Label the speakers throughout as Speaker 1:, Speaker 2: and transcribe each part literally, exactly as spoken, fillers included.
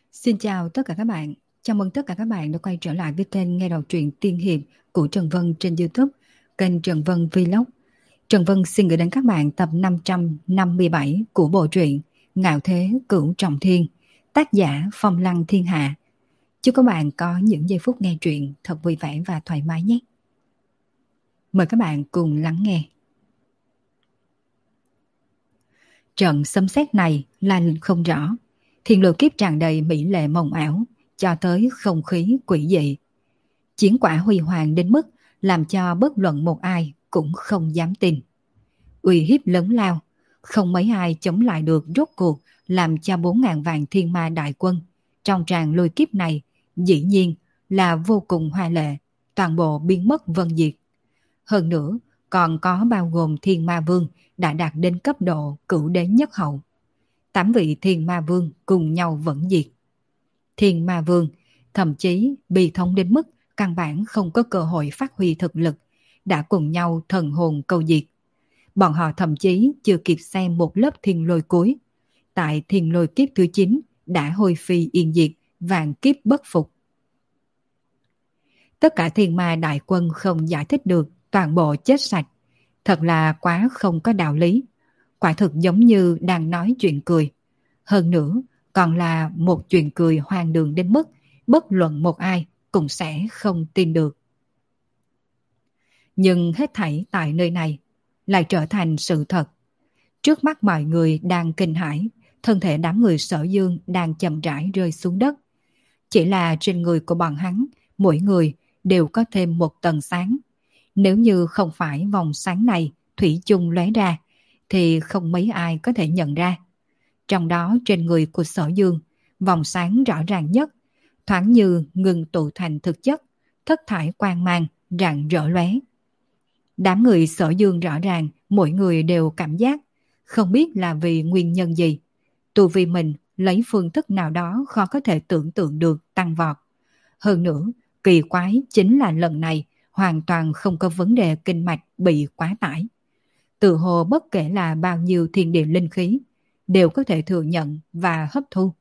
Speaker 1: Xin chào tất cả các bạn. Chào mừng tất cả các bạn đã quay trở lại với kênh nghe đọc truyện tiên hiệp của Trần Vân trên YouTube, kênh Trần Vân Vlog. Trần Vân xin gửi đến các bạn tập năm trăm năm mươi bảy của bộ truyện Ngạo Thế Cửu Trọng Thiên, tác giả Phong Lăng Thiên Hạ. Chúc các bạn có những giây phút nghe truyện thật vui vẻ và thoải mái nhé. Mời các bạn cùng lắng nghe. Trận sấm sét này là không rõ. Thiên lôi kiếp tràn đầy mỹ lệ mộng ảo, cho tới không khí quỷ dị. Chiến quả huy hoàng đến mức làm cho bất luận một ai cũng không dám tin. Uy hiếp lớn lao, không mấy ai chống lại được, rốt cuộc làm cho bốn ngàn vạn thiên ma đại quân trong tràng lôi kiếp này dĩ nhiên là vô cùng hoa lệ, toàn bộ biến mất vân diệt. Hơn nữa, còn có bao gồm thiên ma vương đã đạt đến cấp độ cửu đế nhất hậu. Tám vị thiên ma vương cùng nhau vẫn diệt. Thiên ma vương thậm chí bị thống đến mức căn bản không có cơ hội phát huy thực lực, đã cùng nhau thần hồn câu diệt. Bọn họ thậm chí chưa kịp xem một lớp thiên lôi cuối. Tại thiên lôi kiếp thứ chín đã hôi phi yên diệt, vạn kiếp bất phục. Tất cả thiên ma đại quân không giải thích được, toàn bộ chết sạch. Thật là quá không có đạo lý. Quả thực giống như đang nói chuyện cười. Hơn nữa, còn là một chuyện cười hoang đường đến mức bất luận một ai cũng sẽ không tin được. Nhưng hết thảy tại nơi này lại trở thành sự thật. Trước mắt mọi người đang kinh hãi, thân thể đám người Sở Dương đang chậm rãi rơi xuống đất. Chỉ là trên người của bọn hắn, mỗi người đều có thêm một tầng sáng. Nếu như không phải vòng sáng này thủy chung lóe ra, thì không mấy ai có thể nhận ra. Trong đó trên người của Sở Dương, vòng sáng rõ ràng nhất, thoáng như ngừng tụ thành thực chất, thất thải quang mang, rạng rỡ lóe. Đám người Sở Dương rõ ràng, mỗi người đều cảm giác, không biết là vì nguyên nhân gì. Tu vi mình lấy phương thức nào đó khó có thể tưởng tượng được tăng vọt. Hơn nữa, kỳ quái chính là lần này hoàn toàn không có vấn đề kinh mạch bị quá tải. Tự hồ bất kể là bao nhiêu thiên địa linh khí, đều có thể thừa nhận và hấp thu.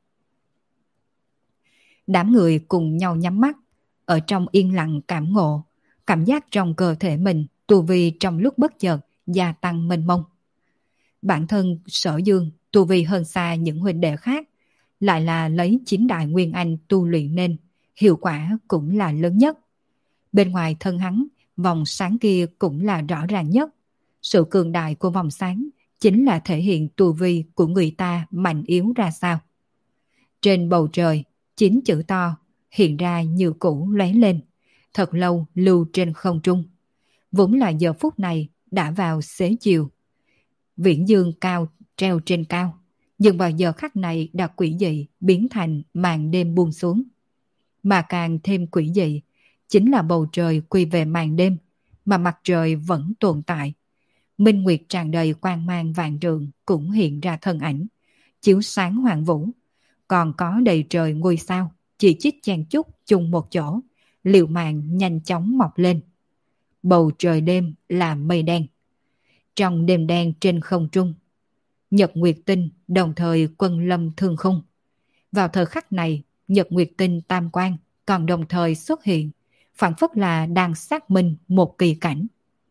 Speaker 1: Đám người cùng nhau nhắm mắt, ở trong yên lặng cảm ngộ, cảm giác trong cơ thể mình tu vi trong lúc bất chợt gia tăng mênh mông. Bản thân Sở Dương tu vi hơn xa những huynh đệ khác, lại là lấy chín đại nguyên anh tu luyện nên, hiệu quả cũng là lớn nhất. Bên ngoài thân hắn, vòng sáng kia cũng là rõ ràng nhất. Sự cường đại của vòng sáng chính là thể hiện tu vi của người ta mạnh yếu ra sao. Trên bầu trời, chín chữ to hiện ra như cũ lóe lên, thật lâu lưu trên không trung. Vốn là giờ phút này đã vào xế chiều. Viễn dương cao treo trên cao, nhưng vào giờ khắc này đã quỷ dị biến thành màn đêm buông xuống. Mà càng thêm quỷ dị, chính là bầu trời quy về màn đêm, mà mặt trời vẫn tồn tại. Minh nguyệt tràn đầy quang mang vạn trượng cũng hiện ra thân ảnh, chiếu sáng hoàng vũ. Còn có đầy trời ngôi sao, chỉ chít chen chúc chung một chỗ, liều mạng nhanh chóng mọc lên. Bầu trời đêm là mây đen. Trong đêm đen trên không trung, Nhật Nguyệt Tinh đồng thời quân lâm thương khung. Vào thời khắc này, Nhật Nguyệt Tinh tam quang còn đồng thời xuất hiện, phảng phất là đang xác minh một kỳ cảnh.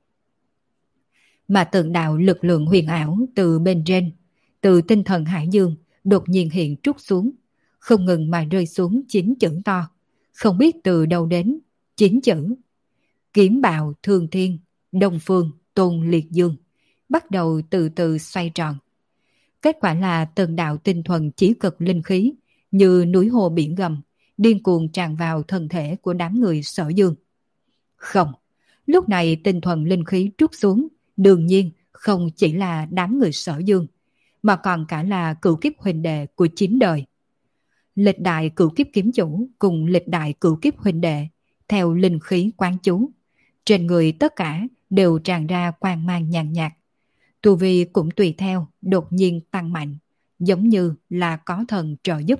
Speaker 1: Mà tượng đạo lực lượng huyền ảo từ bên trên, từ tinh thần hải dương đột nhiên hiện trút xuống, không ngừng mà rơi xuống chín chữ to, không biết từ đâu đến. Chín chữ: Kiếm bạo thương thiên, đông phương tôn liệt dương, bắt đầu từ từ xoay tròn. Kết quả là từng đạo tinh thuần chỉ cực linh khí như núi hồ biển gầm điên cuồng tràn vào thân thể của đám người Sở Dương. Không, lúc này tinh thuần linh khí trút xuống, đương nhiên không chỉ là đám người Sở Dương, mà còn cả là cửu kiếp huynh đệ của chín đời. Lịch đại cửu kiếp kiếm chủ cùng lịch đại cửu kiếp huynh đệ, theo linh khí quán chú, trên người tất cả đều tràn ra quang mang nhàn nhạt. Tu vi cũng tùy theo đột nhiên tăng mạnh, giống như là có thần trợ giúp.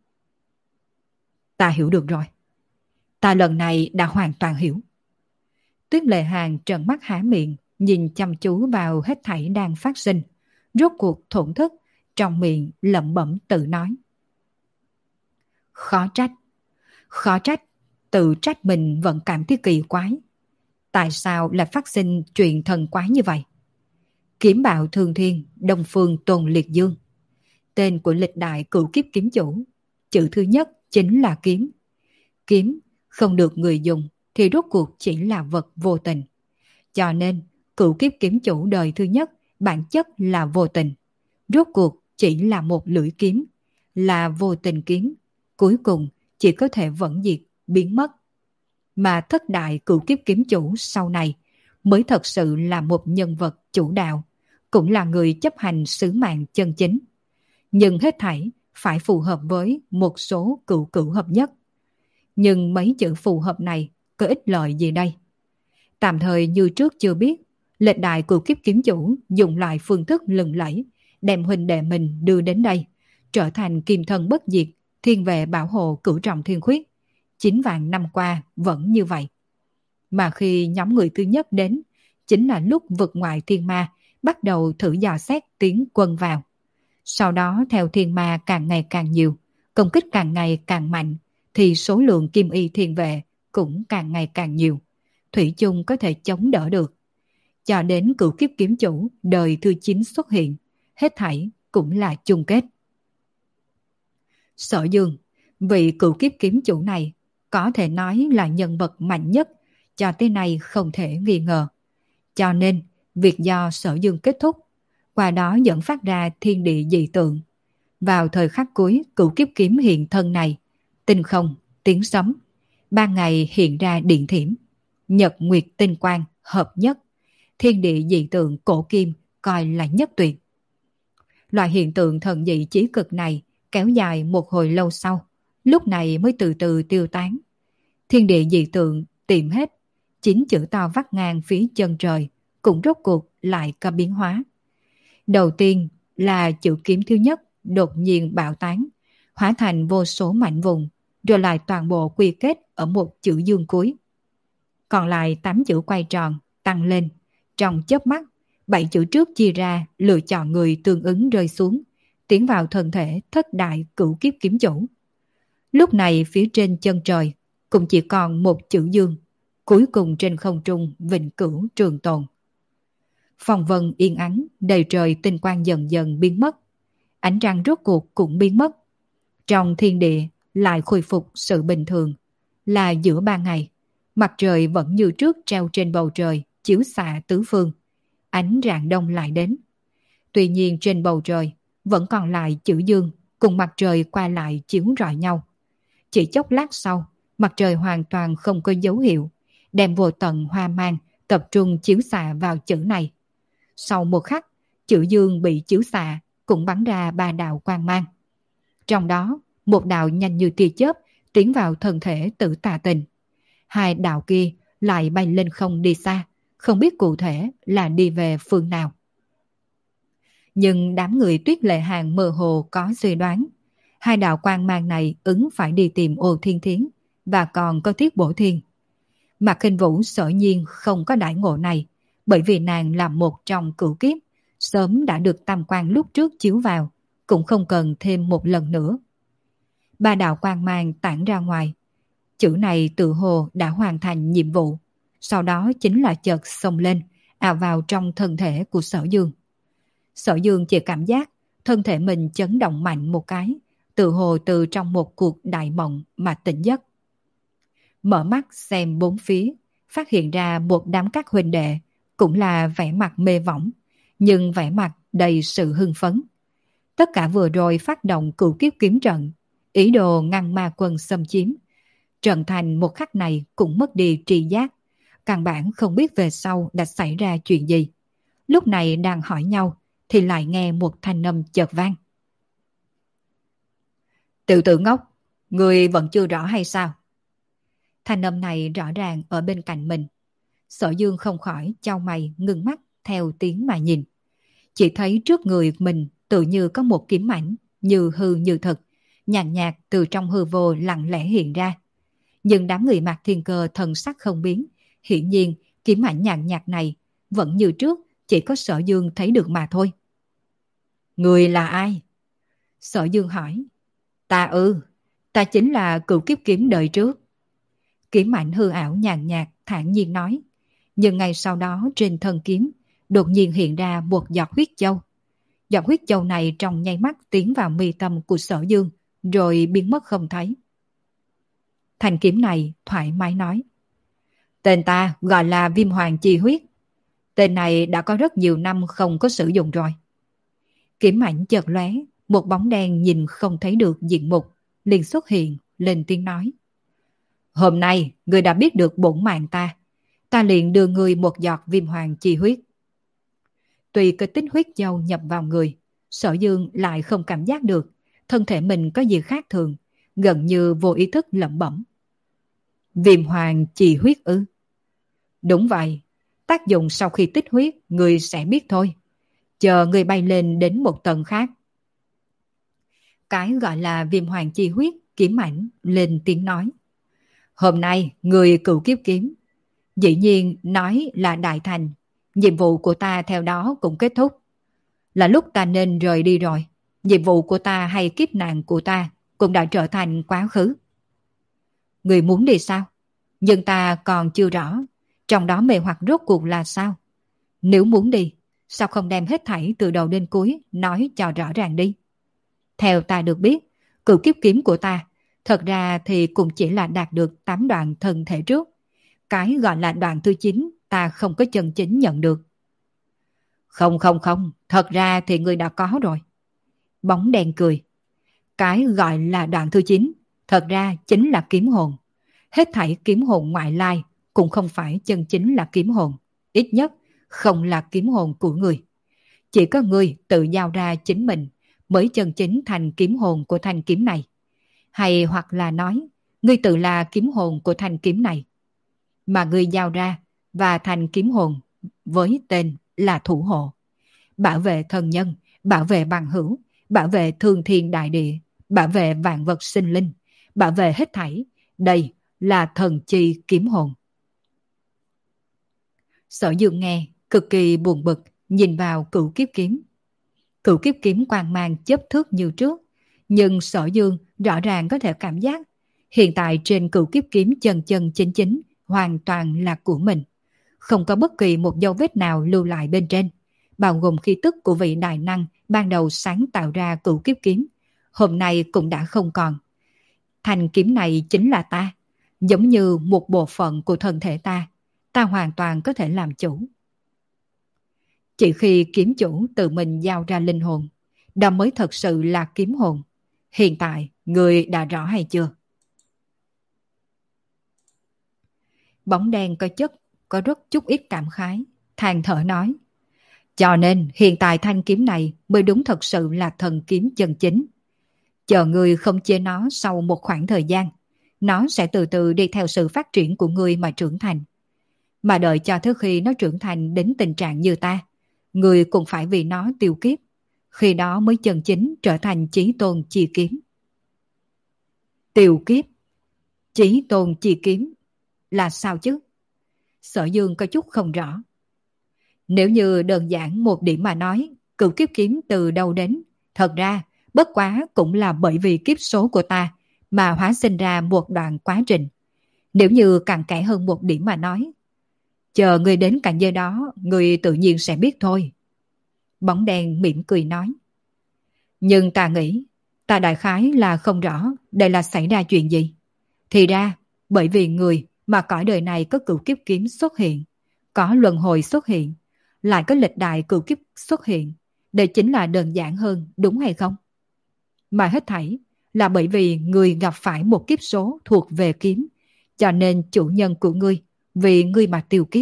Speaker 1: Ta hiểu được rồi. Ta lần này đã hoàn toàn hiểu. Tuyết Lệ Hàn trợn mắt há miệng, nhìn chăm chú vào hết thảy đang phát sinh, rốt cuộc thổn thức, trong miệng lẩm bẩm tự nói. Khó trách. Khó trách, tự trách mình vẫn cảm thấy kỳ quái. Tại sao lại phát sinh chuyện thần quái như vậy? Kiếm bạo thương thiên, Đông Phương Tôn Liệt Dương. Tên của lịch đại cửu kiếp kiếm chủ. Chữ thứ nhất chính là kiếm. Kiếm không được người dùng thì rốt cuộc chỉ là vật vô tình. Cho nên, cửu kiếp kiếm chủ đời thứ nhất bản chất là vô tình. Rốt cuộc chỉ là một lưỡi kiếm, là vô tình kiếm. Cuối cùng chỉ có thể vẫn diệt, biến mất. Mà thất đại cửu kiếp kiếm chủ sau này mới thật sự là một nhân vật chủ đạo, cũng là người chấp hành sứ mạng chân chính. Nhưng hết thảy phải phù hợp với một số cửu cửu hợp nhất. Nhưng mấy chữ phù hợp này có ích lợi gì đây? Tạm thời như trước chưa biết, lịch đại cửu kiếp kiếm chủ dùng loại phương thức lừng lẫy, đem huynh đệ mình đưa đến đây, trở thành kim thân bất diệt, thiên vệ bảo hộ cửu trọng thiên khuyết. Chín vạn năm qua vẫn như vậy. Mà khi nhóm người thứ nhất đến, chính là lúc vực ngoại thiên ma bắt đầu thử dò xét tiến quân vào. Sau đó theo thiên ma càng ngày càng nhiều, công kích càng ngày càng mạnh, thì số lượng kim y thiên vệ cũng càng ngày càng nhiều. Thủy chung có thể chống đỡ được. Cho đến cửu kiếp kiếm chủ đời thứ chín xuất hiện, hết thảy cũng là chung kết. Sở Dương, vị cửu kiếp kiếm chủ này, có thể nói là nhân vật mạnh nhất, cho tới nay không thể nghi ngờ. Cho nên, việc do Sở Dương kết thúc, qua đó dẫn phát ra thiên địa dị tượng. Vào thời khắc cuối cửu kiếp kiếm hiện thân này, tinh không, tiếng sấm, ban ngày hiện ra điện thiểm, nhật nguyệt tinh quang hợp nhất, thiên địa dị tượng cổ kim coi là nhất tuyệt. Loại hiện tượng thần dị chí cực này kéo dài một hồi lâu sau, lúc này mới từ từ tiêu tán. Thiên địa dị tượng tìm hết, chín chữ to vắt ngang phía chân trời cũng rốt cuộc lại có biến hóa. Đầu tiên là chữ kiếm thứ nhất đột nhiên bạo tán, hóa thành vô số mảnh vùng, rồi lại toàn bộ quy kết ở một chữ dương cuối. Còn lại tám chữ quay tròn, tăng lên. Trong chớp mắt, bảy chữ trước chia ra lựa chọn người tương ứng rơi xuống, tiến vào thân thể thất đại cửu kiếp kiếm chủ. Lúc này phía trên chân trời cũng chỉ còn một chữ dương, cuối cùng trên không trung vĩnh cửu trường tồn. Phong vân yên ắng, đầy trời tinh quang dần dần biến mất. Ánh trăng rốt cuộc cũng biến mất. Trong thiên địa lại khôi phục sự bình thường, là giữa ban ngày. Mặt trời vẫn như trước treo trên bầu trời, chiếu xạ tứ phương. Ánh rạng đông lại đến. Tuy nhiên trên bầu trời vẫn còn lại chữ dương cùng mặt trời qua lại chiếu rọi nhau. Chỉ chốc lát sau, mặt trời hoàn toàn không có dấu hiệu, đem vô tận hoa mang tập trung chiếu xạ vào chữ này. Sau một khắc, chữ dương bị chiếu xạ cũng bắn ra ba đạo quang mang. Trong đó, một đạo nhanh như tia chớp tiến vào thân thể Tử Tà Tình. Hai đạo kia lại bay lên không đi xa, không biết cụ thể là đi về phương nào. Nhưng đám người Tuyết Lệ Hàng mơ hồ có suy đoán, hai đạo quang mang này ứng phải đi tìm Ô Thiên Thiến và còn có Tiết Bổ Thiên. Mạc Khinh Vũ sở nhiên không có đại ngộ này, bởi vì nàng là một trong cửu kiếp, sớm đã được tam quang lúc trước chiếu vào, cũng không cần thêm một lần nữa. Ba đạo quang mang tản ra ngoài, chữ này tự hồ đã hoàn thành nhiệm vụ, sau đó chính là chợt xông lên, ào vào trong thân thể của Sở Dương. Sở Dương chỉ cảm giác thân thể mình chấn động mạnh một cái, tự hồ từ trong một cuộc đại mộng mà tỉnh giấc. Mở mắt xem bốn phía, phát hiện ra một đám các huynh đệ, cũng là vẻ mặt mê võng, nhưng vẻ mặt đầy sự hưng phấn. Tất cả vừa rồi phát động cửu kiếp kiếm trận, ý đồ ngăn ma quân xâm chiếm. Trận thành một khắc này cũng mất đi tri giác, căn bản không biết về sau đã xảy ra chuyện gì. Lúc này đang hỏi nhau, thì lại nghe một thanh âm chợt vang. Tiểu tử ngốc, người vẫn chưa rõ hay sao? Thanh âm này rõ ràng ở bên cạnh mình. Sở Dương không khỏi chau mày ngưng mắt theo tiếng mà nhìn. Chỉ thấy trước người mình tự như có một kiếm ảnh, như hư như thực, nhàn nhạt từ trong hư vô lặng lẽ hiện ra. Nhưng đám người Mạc Thiên Cơ thần sắc không biến, hiển nhiên kiếm ảnh nhàn nhạt này vẫn như trước, chỉ có Sở Dương thấy được mà thôi. Người là ai? Sở Dương hỏi. Ta ư, Ta chính là cựu kiếp kiếm đời trước. Kiếm ảnh hư ảo nhàn nhạt, thản nhiên nói. Nhưng ngay sau đó trên thân kiếm, đột nhiên hiện ra một giọt huyết châu. Giọt huyết châu này trong nháy mắt tiến vào mi tâm của Sở Dương, rồi biến mất không thấy. Thanh kiếm này thoải mái nói. Tên ta gọi là Viêm Hoàng Chi Huyết. Tên này đã có rất nhiều năm không có sử dụng rồi. Kiếm ảnh chợt lóe, một bóng đen nhìn không thấy được diện mục, liền xuất hiện, lên tiếng nói. Hôm nay, ngươi đã biết được bổn mạng ta. Ta liền đưa ngươi một giọt Viêm Hoàng Chi Huyết. Tuy cái tích huyết châu nhập vào người, Sở Dương lại không cảm giác được thân thể mình có gì khác thường, gần như vô ý thức lẩm bẩm. Viêm Hoàng Chi Huyết ư? Đúng vậy, tác dụng sau khi tích huyết ngươi sẽ biết thôi. Chờ ngươi bay lên đến một tầng khác. Cái gọi là Viêm Hoàng Chi Huyết, kiếm ảnh lên tiếng nói. Hôm nay người cựu kiếp kiếm, dĩ nhiên nói là đại thành, nhiệm vụ của ta theo đó cũng kết thúc. Là lúc ta nên rời đi rồi, nhiệm vụ của ta hay kiếp nạn của ta cũng đã trở thành quá khứ. Người muốn đi sao? Nhưng ta còn chưa rõ, trong đó mê hoặc rốt cuộc là sao? Nếu muốn đi, sao không đem hết thảy từ đầu đến cuối nói cho rõ ràng đi? Theo ta được biết, cựu kiếp kiếm của ta thật ra thì cũng chỉ là đạt được tám đoạn thân thể trước. Cái gọi là đoạn thứ chín ta không có chân chính nhận được. Không không không, thật ra thì ngươi đã có rồi. Bóng đen cười. Cái gọi là đoạn thứ chín thật ra chính là kiếm hồn. Hết thảy kiếm hồn ngoại lai cũng không phải chân chính là kiếm hồn. Ít nhất không là kiếm hồn của ngươi. Chỉ có ngươi tự giao ra chính mình mới chân chính thành kiếm hồn của thanh kiếm này. Hay hoặc là nói, ngươi tự là kiếm hồn của thanh kiếm này. Mà ngươi giao ra và thành kiếm hồn với tên là thủ hộ. Bảo vệ thân nhân, bảo vệ bằng hữu, bảo vệ thương thiên đại địa, bảo vệ vạn vật sinh linh, bảo vệ hết thảy. Đây là thần chi kiếm hồn. Sở Dương nghe, cực kỳ buồn bực, nhìn vào cửu kiếp kiếm. Cửu kiếp kiếm quang mang chớp thước như trước, nhưng Sở Dương rõ ràng có thể cảm giác hiện tại trên cửu kiếp kiếm chân chân chính chính hoàn toàn là của mình. Không có bất kỳ một dấu vết nào lưu lại bên trên, bao gồm khí tức của vị đại năng ban đầu sáng tạo ra cửu kiếp kiếm. Hôm nay cũng đã không còn. Thanh kiếm này chính là ta, giống như một bộ phận của thân thể ta. Ta hoàn toàn có thể làm chủ. Chỉ khi kiếm chủ tự mình giao ra linh hồn, đó mới thật sự là kiếm hồn. Hiện tại, người đã rõ hay chưa? Bóng đen có chất, có rất chút ít cảm khái, than thở nói. Cho nên hiện tại thanh kiếm này mới đúng thật sự là thần kiếm chân chính. Chờ người không chê nó sau một khoảng thời gian, nó sẽ từ từ đi theo sự phát triển của người mà trưởng thành. Mà đợi cho tới khi nó trưởng thành đến tình trạng như ta, người cũng phải vì nó tiêu kiếp. Khi đó mới chân chính trở thành chí tôn chi kiếm. Tiêu kiếp? Chí tôn chi kiếm? Là sao chứ? Sở Dương có chút không rõ. Nếu như đơn giản một điểm mà nói, cửu kiếp kiếm từ đâu đến, thật ra bất quá cũng là bởi vì kiếp số của ta mà hóa sinh ra một đoạn quá trình. Nếu như càng kẽ hơn một điểm mà nói, chờ người đến cảnh giới đó, người tự nhiên sẽ biết thôi. Bóng đen mỉm cười nói. Nhưng ta nghĩ, ta đại khái là không rõ đây là xảy ra chuyện gì. Thì ra, bởi vì người mà cõi đời này có cửu kiếp kiếm xuất hiện, có luân hồi xuất hiện, lại có lịch đại cửu kiếp xuất hiện. Đây chính là đơn giản hơn, đúng hay không? Mà hết thảy là bởi vì người gặp phải một kiếp số thuộc về kiếm, cho nên chủ nhân của ngươi vì ngươi mà tiêu kiếp.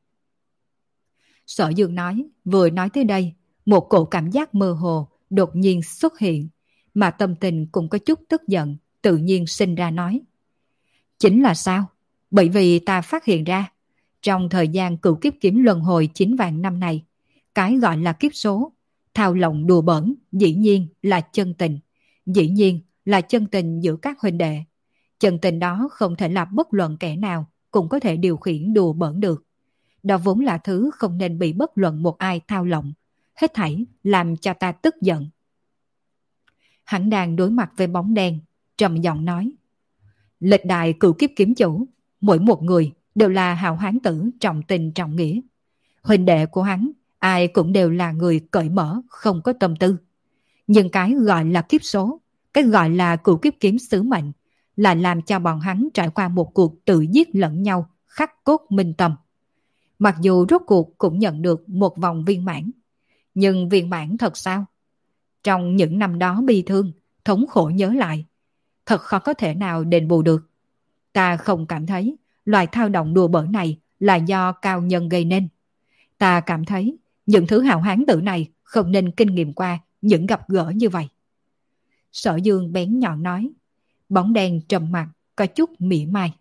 Speaker 1: Sở Dương nói, vừa nói tới đây, một cổ cảm giác mơ hồ đột nhiên xuất hiện, mà tâm tình cũng có chút tức giận, tự nhiên sinh ra nói. Chính là sao? Bởi vì ta phát hiện ra, trong thời gian cửu kiếp kiếm luân hồi chín vạn năm này, cái gọi là kiếp số, thao lộng đùa bỡn, dĩ nhiên là chân tình. Dĩ nhiên là chân tình giữa các huynh đệ. Chân tình đó không thể là bất luận kẻ nào cũng có thể điều khiển đùa bỡn được. Đó vốn là thứ không nên bị bất luận một ai thao lộng. Hết thảy làm cho ta tức giận. Hắn đang đối mặt với bóng đen, trầm giọng nói. Lịch đại cửu kiếp kiếm chủ, mỗi một người đều là hào hán tử trọng tình trọng nghĩa. Huynh đệ của hắn, ai cũng đều là người cởi mở, không có tâm tư. Nhưng cái gọi là kiếp số, cái gọi là cửu kiếp kiếm sứ mệnh, là làm cho bọn hắn trải qua một cuộc tự giết lẫn nhau, khắc cốt minh tâm. Mặc dù rốt cuộc cũng nhận được một vòng viên mãn, nhưng viên mãn thật sao? Trong những năm đó bi thương, thống khổ nhớ lại, thật khó có thể nào đền bù được. Ta không cảm thấy loài thao động đùa bỡn này là do cao nhân gây nên. Ta cảm thấy những thứ hào hán tử này không nên kinh nghiệm qua những gặp gỡ như vậy. Sở Dương bén nhọn nói, bóng đen trầm mặc, có chút mỉa mai.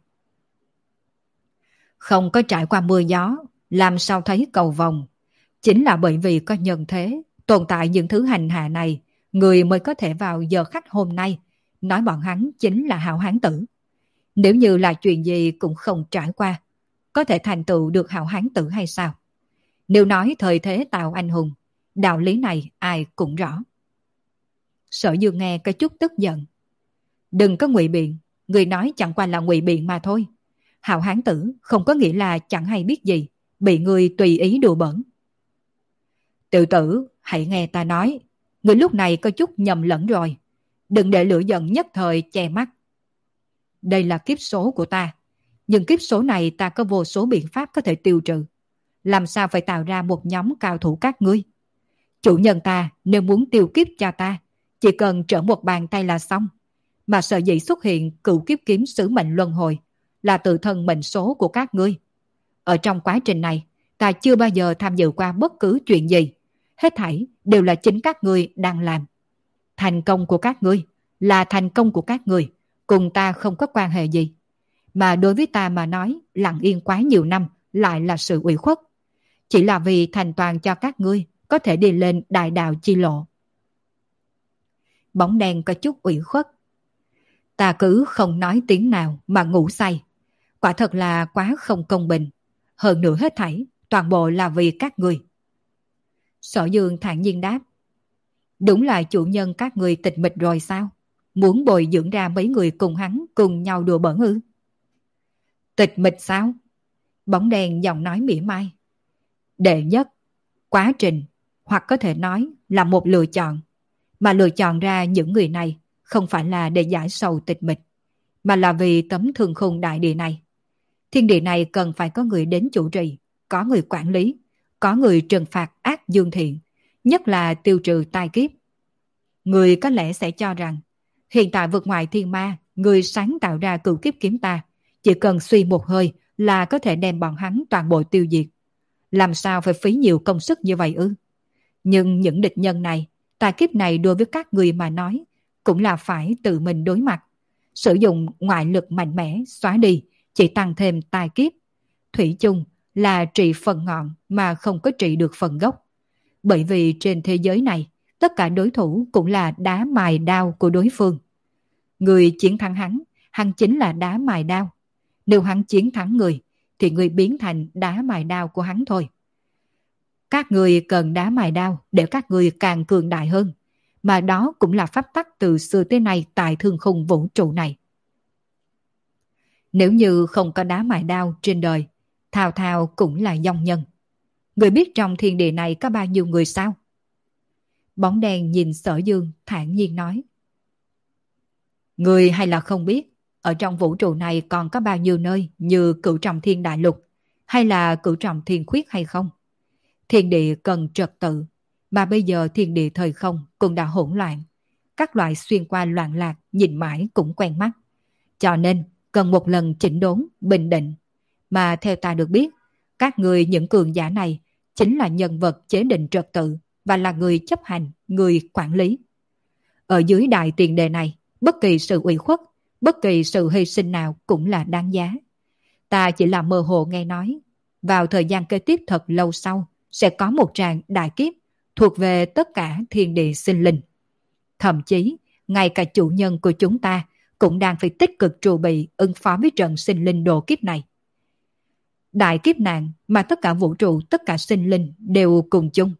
Speaker 1: Không có trải qua mưa gió, làm sao thấy cầu vồng. Chính là bởi vì có nhân thế, tồn tại những thứ hành hạ này, người mới có thể vào giờ khách hôm nay, nói bọn hắn chính là hảo hán tử. Nếu như là chuyện gì cũng không trải qua, có thể thành tựu được hảo hán tử hay sao? Nếu nói thời thế tạo anh hùng, đạo lý này ai cũng rõ. Sở Dương nghe có chút tức giận. Đừng có ngụy biện, người nói chẳng qua là ngụy biện mà thôi. Hảo hán tử không có nghĩa là chẳng hay biết gì, bị người tùy ý đùa bỡn. Tiểu tử, hãy nghe ta nói, người lúc này có chút nhầm lẫn rồi. Đừng để lửa giận nhất thời che mắt. Đây là kiếp số của ta, nhưng kiếp số này ta có vô số biện pháp có thể tiêu trừ. Làm sao phải tạo ra một nhóm cao thủ các ngươi? Chủ nhân ta nếu muốn tiêu kiếp cho ta, chỉ cần trở một bàn tay là xong. Mà sở dĩ xuất hiện cửu kiếp kiếm sứ mệnh luân hồi là tự thân mệnh số của các ngươi. Ở trong quá trình này, ta chưa bao giờ tham dự qua bất cứ chuyện gì. Hết thảy đều là chính các ngươi đang làm. Thành công của các ngươi là thành công của các ngươi, cùng ta không có quan hệ gì. Mà đối với ta mà nói, lặng yên quá nhiều năm lại là sự ủy khuất. Chỉ là vì thành toàn cho các ngươi có thể đi lên đại đạo chi lộ. Bóng đen có chút ủy khuất. Ta cứ không nói tiếng nào mà ngủ say. Quả thật là quá không công bình. Hơn nữa hết thảy, toàn bộ là vì các ngươi. Sở Dương thản nhiên đáp. Đúng là chủ nhân các ngươi tịch mịch rồi sao? Muốn bồi dưỡng ra mấy người cùng hắn cùng nhau đùa bỡn ư? Tịch mịch sao? Bóng đen giọng nói mỉa mai. Đệ nhất, quá trình, hoặc có thể nói là một lựa chọn. Mà lựa chọn ra những người này không phải là để giải sầu tịch mịch, mà là vì tấm thương khung đại địa này. Thiên địa này cần phải có người đến chủ trì, có người quản lý, có người trừng phạt ác dương thiện, nhất là tiêu trừ tai kiếp. Người có lẽ sẽ cho rằng, hiện tại vượt ngoài thiên ma, người sáng tạo ra cửu kiếp kiếm ta, chỉ cần suy một hơi là có thể đem bọn hắn toàn bộ tiêu diệt. Làm sao phải phí nhiều công sức như vậy ư? Nhưng những địch nhân này, tai kiếp này đối với các người mà nói, cũng là phải tự mình đối mặt. Sử dụng ngoại lực mạnh mẽ xóa đi, chỉ tăng thêm tai kiếp. Thủy chung là trị phần ngọn mà không có trị được phần gốc. Bởi vì trên thế giới này, tất cả đối thủ cũng là đá mài đao của đối phương. Người chiến thắng hắn, hắn chính là đá mài đao. Nếu hắn chiến thắng người, thì người biến thành đá mài đao của hắn thôi. Các người cần đá mài đao để các người càng cường đại hơn. Mà đó cũng là pháp tắc từ xưa tới nay tại thương khung vũ trụ này. Nếu như không có đá mài đao trên đời, thao thao cũng là dòng nhân. Người biết trong thiên địa này có bao nhiêu người sao? Bóng đen nhìn Sở Dương thản nhiên nói. Người hay là không biết, ở trong vũ trụ này còn có bao nhiêu nơi như Cửu Trọng Thiên Đại Lục hay là Cửu Trọng Thiên Khuyết hay không? Thiên địa cần trật tự, mà bây giờ thiên địa thời không cũng đã hỗn loạn. Các loại xuyên qua loạn lạc nhìn mãi cũng quen mắt. Cho nên cần một lần chỉnh đốn, bình định. Mà theo ta được biết, các người những cường giả này chính là nhân vật chế định trật tự và là người chấp hành, người quản lý. Ở dưới đại tiền đề này, bất kỳ sự ủy khuất, bất kỳ sự hy sinh nào cũng là đáng giá. Ta chỉ là mơ hồ nghe nói, vào thời gian kế tiếp thật lâu sau, sẽ có một tràng đại kiếp thuộc về tất cả thiên địa sinh linh. Thậm chí, ngay cả chủ nhân của chúng ta cũng đang phải tích cực chuẩn bị ứng phó với trận sinh linh độ kiếp này. Đại kiếp nạn mà tất cả vũ trụ, tất cả sinh linh đều cùng chung.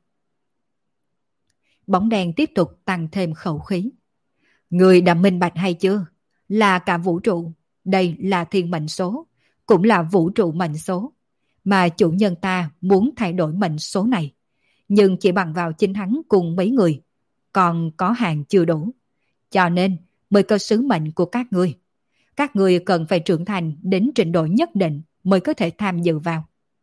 Speaker 1: Bóng đen tiếp tục tăng thêm khẩu khí. Người đã minh bạch hay chưa? là cả vũ trụ. Đây là thiên mệnh số, cũng là vũ trụ mệnh số. Mà chủ nhân ta muốn thay đổi mệnh số này, nhưng chỉ bằng vào chính hắn cùng mấy người, còn có hàng chưa đủ. Cho nên mới có sứ mệnh của các ngươi. Các ngươi cần phải trưởng thành đến trình độ nhất định mới có thể tham dự vào.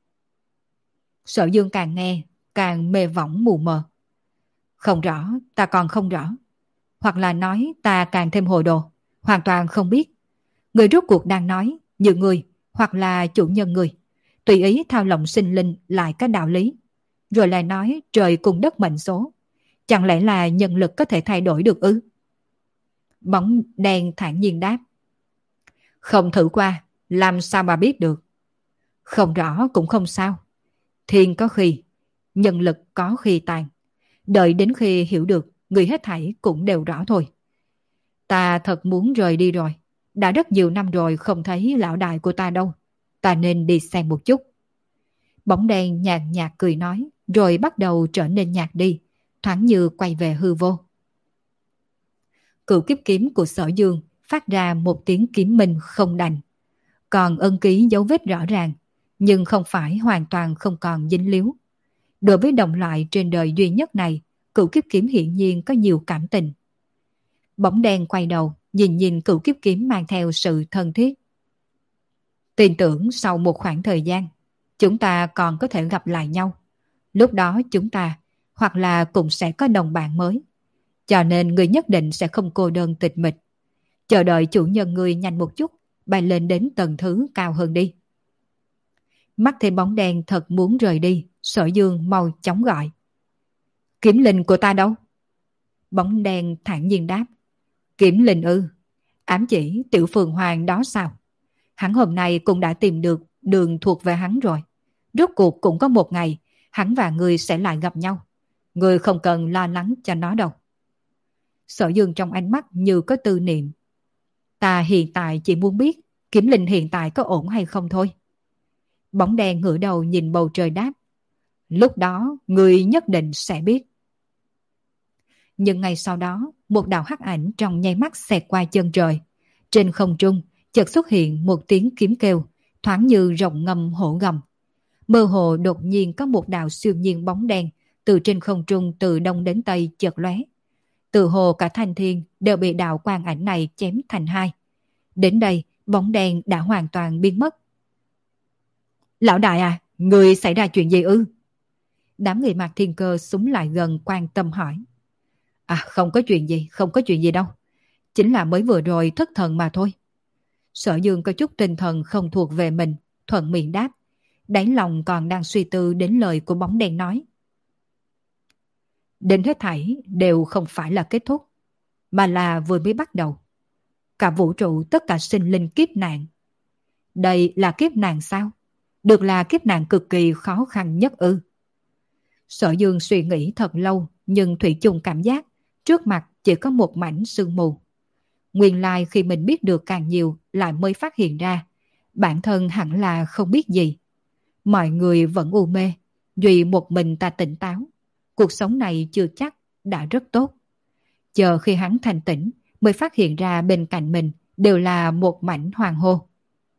Speaker 1: Sở Dương càng nghe, càng mê võng mù mờ. Không rõ, ta còn không rõ. Hoặc là nói ta càng thêm hồ đồ, hoàn toàn không biết. Người rốt cuộc đang nói, như người, hoặc là chủ nhân người, tùy ý thao lộng sinh linh lại có đạo lý. Rồi lại nói trời cùng đất mệnh số. Chẳng lẽ là nhân lực có thể thay đổi được ư? Bóng đen thản nhiên đáp. Không thử qua, làm sao mà biết được? Không rõ cũng không sao. Thiên có khi, nhân lực có khi tàn. Đợi đến khi hiểu được, người hết thảy cũng đều rõ thôi. Ta thật muốn rời đi rồi. Đã rất nhiều năm rồi không thấy lão đại của ta đâu. Ta nên đi xem một chút. Bóng đen nhạt nhạt cười nói, rồi bắt đầu trở nên nhạt đi, thoáng như quay về hư vô. Cửu kiếp kiếm của Sở Dương phát ra một tiếng kiếm minh không đành. Còn ân ký dấu vết rõ ràng, nhưng không phải hoàn toàn không còn dính líu. Đối với đồng loại trên đời duy nhất này, cửu kiếp kiếm hiển nhiên có nhiều cảm tình. Bóng đen quay đầu, nhìn nhìn cửu kiếp kiếm mang theo sự thân thiết. Tin tưởng sau một khoảng thời gian, chúng ta còn có thể gặp lại nhau. Lúc đó chúng ta, hoặc là cũng sẽ có đồng bạn mới. Cho nên người nhất định sẽ không cô đơn tịch mịch. Chờ đợi chủ nhân người nhanh một chút, bay lên đến tầng thứ cao hơn đi. Mắt thấy bóng đen thật muốn rời đi, Sở Dương mau chóng gọi. Kiếm linh của ta đâu? Bóng đen thản nhiên đáp. Kiếm linh ư? Ám chỉ tiểu phường hoàng đó sao? Hắn hôm nay cũng đã tìm được đường thuộc về hắn rồi. Rốt cuộc cũng có một ngày, hắn và người sẽ lại gặp nhau. Người không cần lo lắng cho nó đâu. Sở Dương trong ánh mắt như có tư niệm. Ta hiện tại chỉ muốn biết kiếm linh hiện tại có ổn hay không thôi. Bóng đen ngửa đầu nhìn bầu trời đáp. Lúc đó người nhất định sẽ biết. Nhưng ngày sau đó, một đạo hắc ảnh trong nháy mắt xẹt qua chân trời. Trên không trung chợt xuất hiện một tiếng kiếm kêu, thoáng như rồng ngâm hổ gầm. Mơ hồ đột nhiên có một đạo siêu nhiên bóng đen từ trên không trung từ đông đến tây chợt lóe. Từ hồ cả thanh thiên đều bị đạo quang ảnh này chém thành hai. Đến đây, bóng đen đã hoàn toàn biến mất. Lão đại à, người xảy ra chuyện gì ư? Đám người Mạc Thiên Cơ súng lại gần quan tâm hỏi. À, không có chuyện gì, không có chuyện gì đâu. Chính là mới vừa rồi thất thần mà thôi. Sở Dương có chút tinh thần không thuộc về mình, thuận miệng đáp. Đáy lòng còn đang suy tư đến lời của bóng đen nói. Đến hết thảy đều không phải là kết thúc, mà là vừa mới bắt đầu. Cả vũ trụ tất cả sinh linh kiếp nạn. Đây là kiếp nạn sao? Được là kiếp nạn cực kỳ khó khăn nhất ư? Sở Dương suy nghĩ thật lâu, nhưng thủy chung cảm giác trước mặt chỉ có một mảnh sương mù. Nguyên lai khi mình biết được càng nhiều lại mới phát hiện ra bản thân hẳn là không biết gì. Mọi người vẫn u mê, duy một mình ta tỉnh táo. Cuộc sống này chưa chắc đã rất tốt. Chờ khi hắn thành tỉnh mới phát hiện ra bên cạnh mình đều là một mảnh hoàng hô.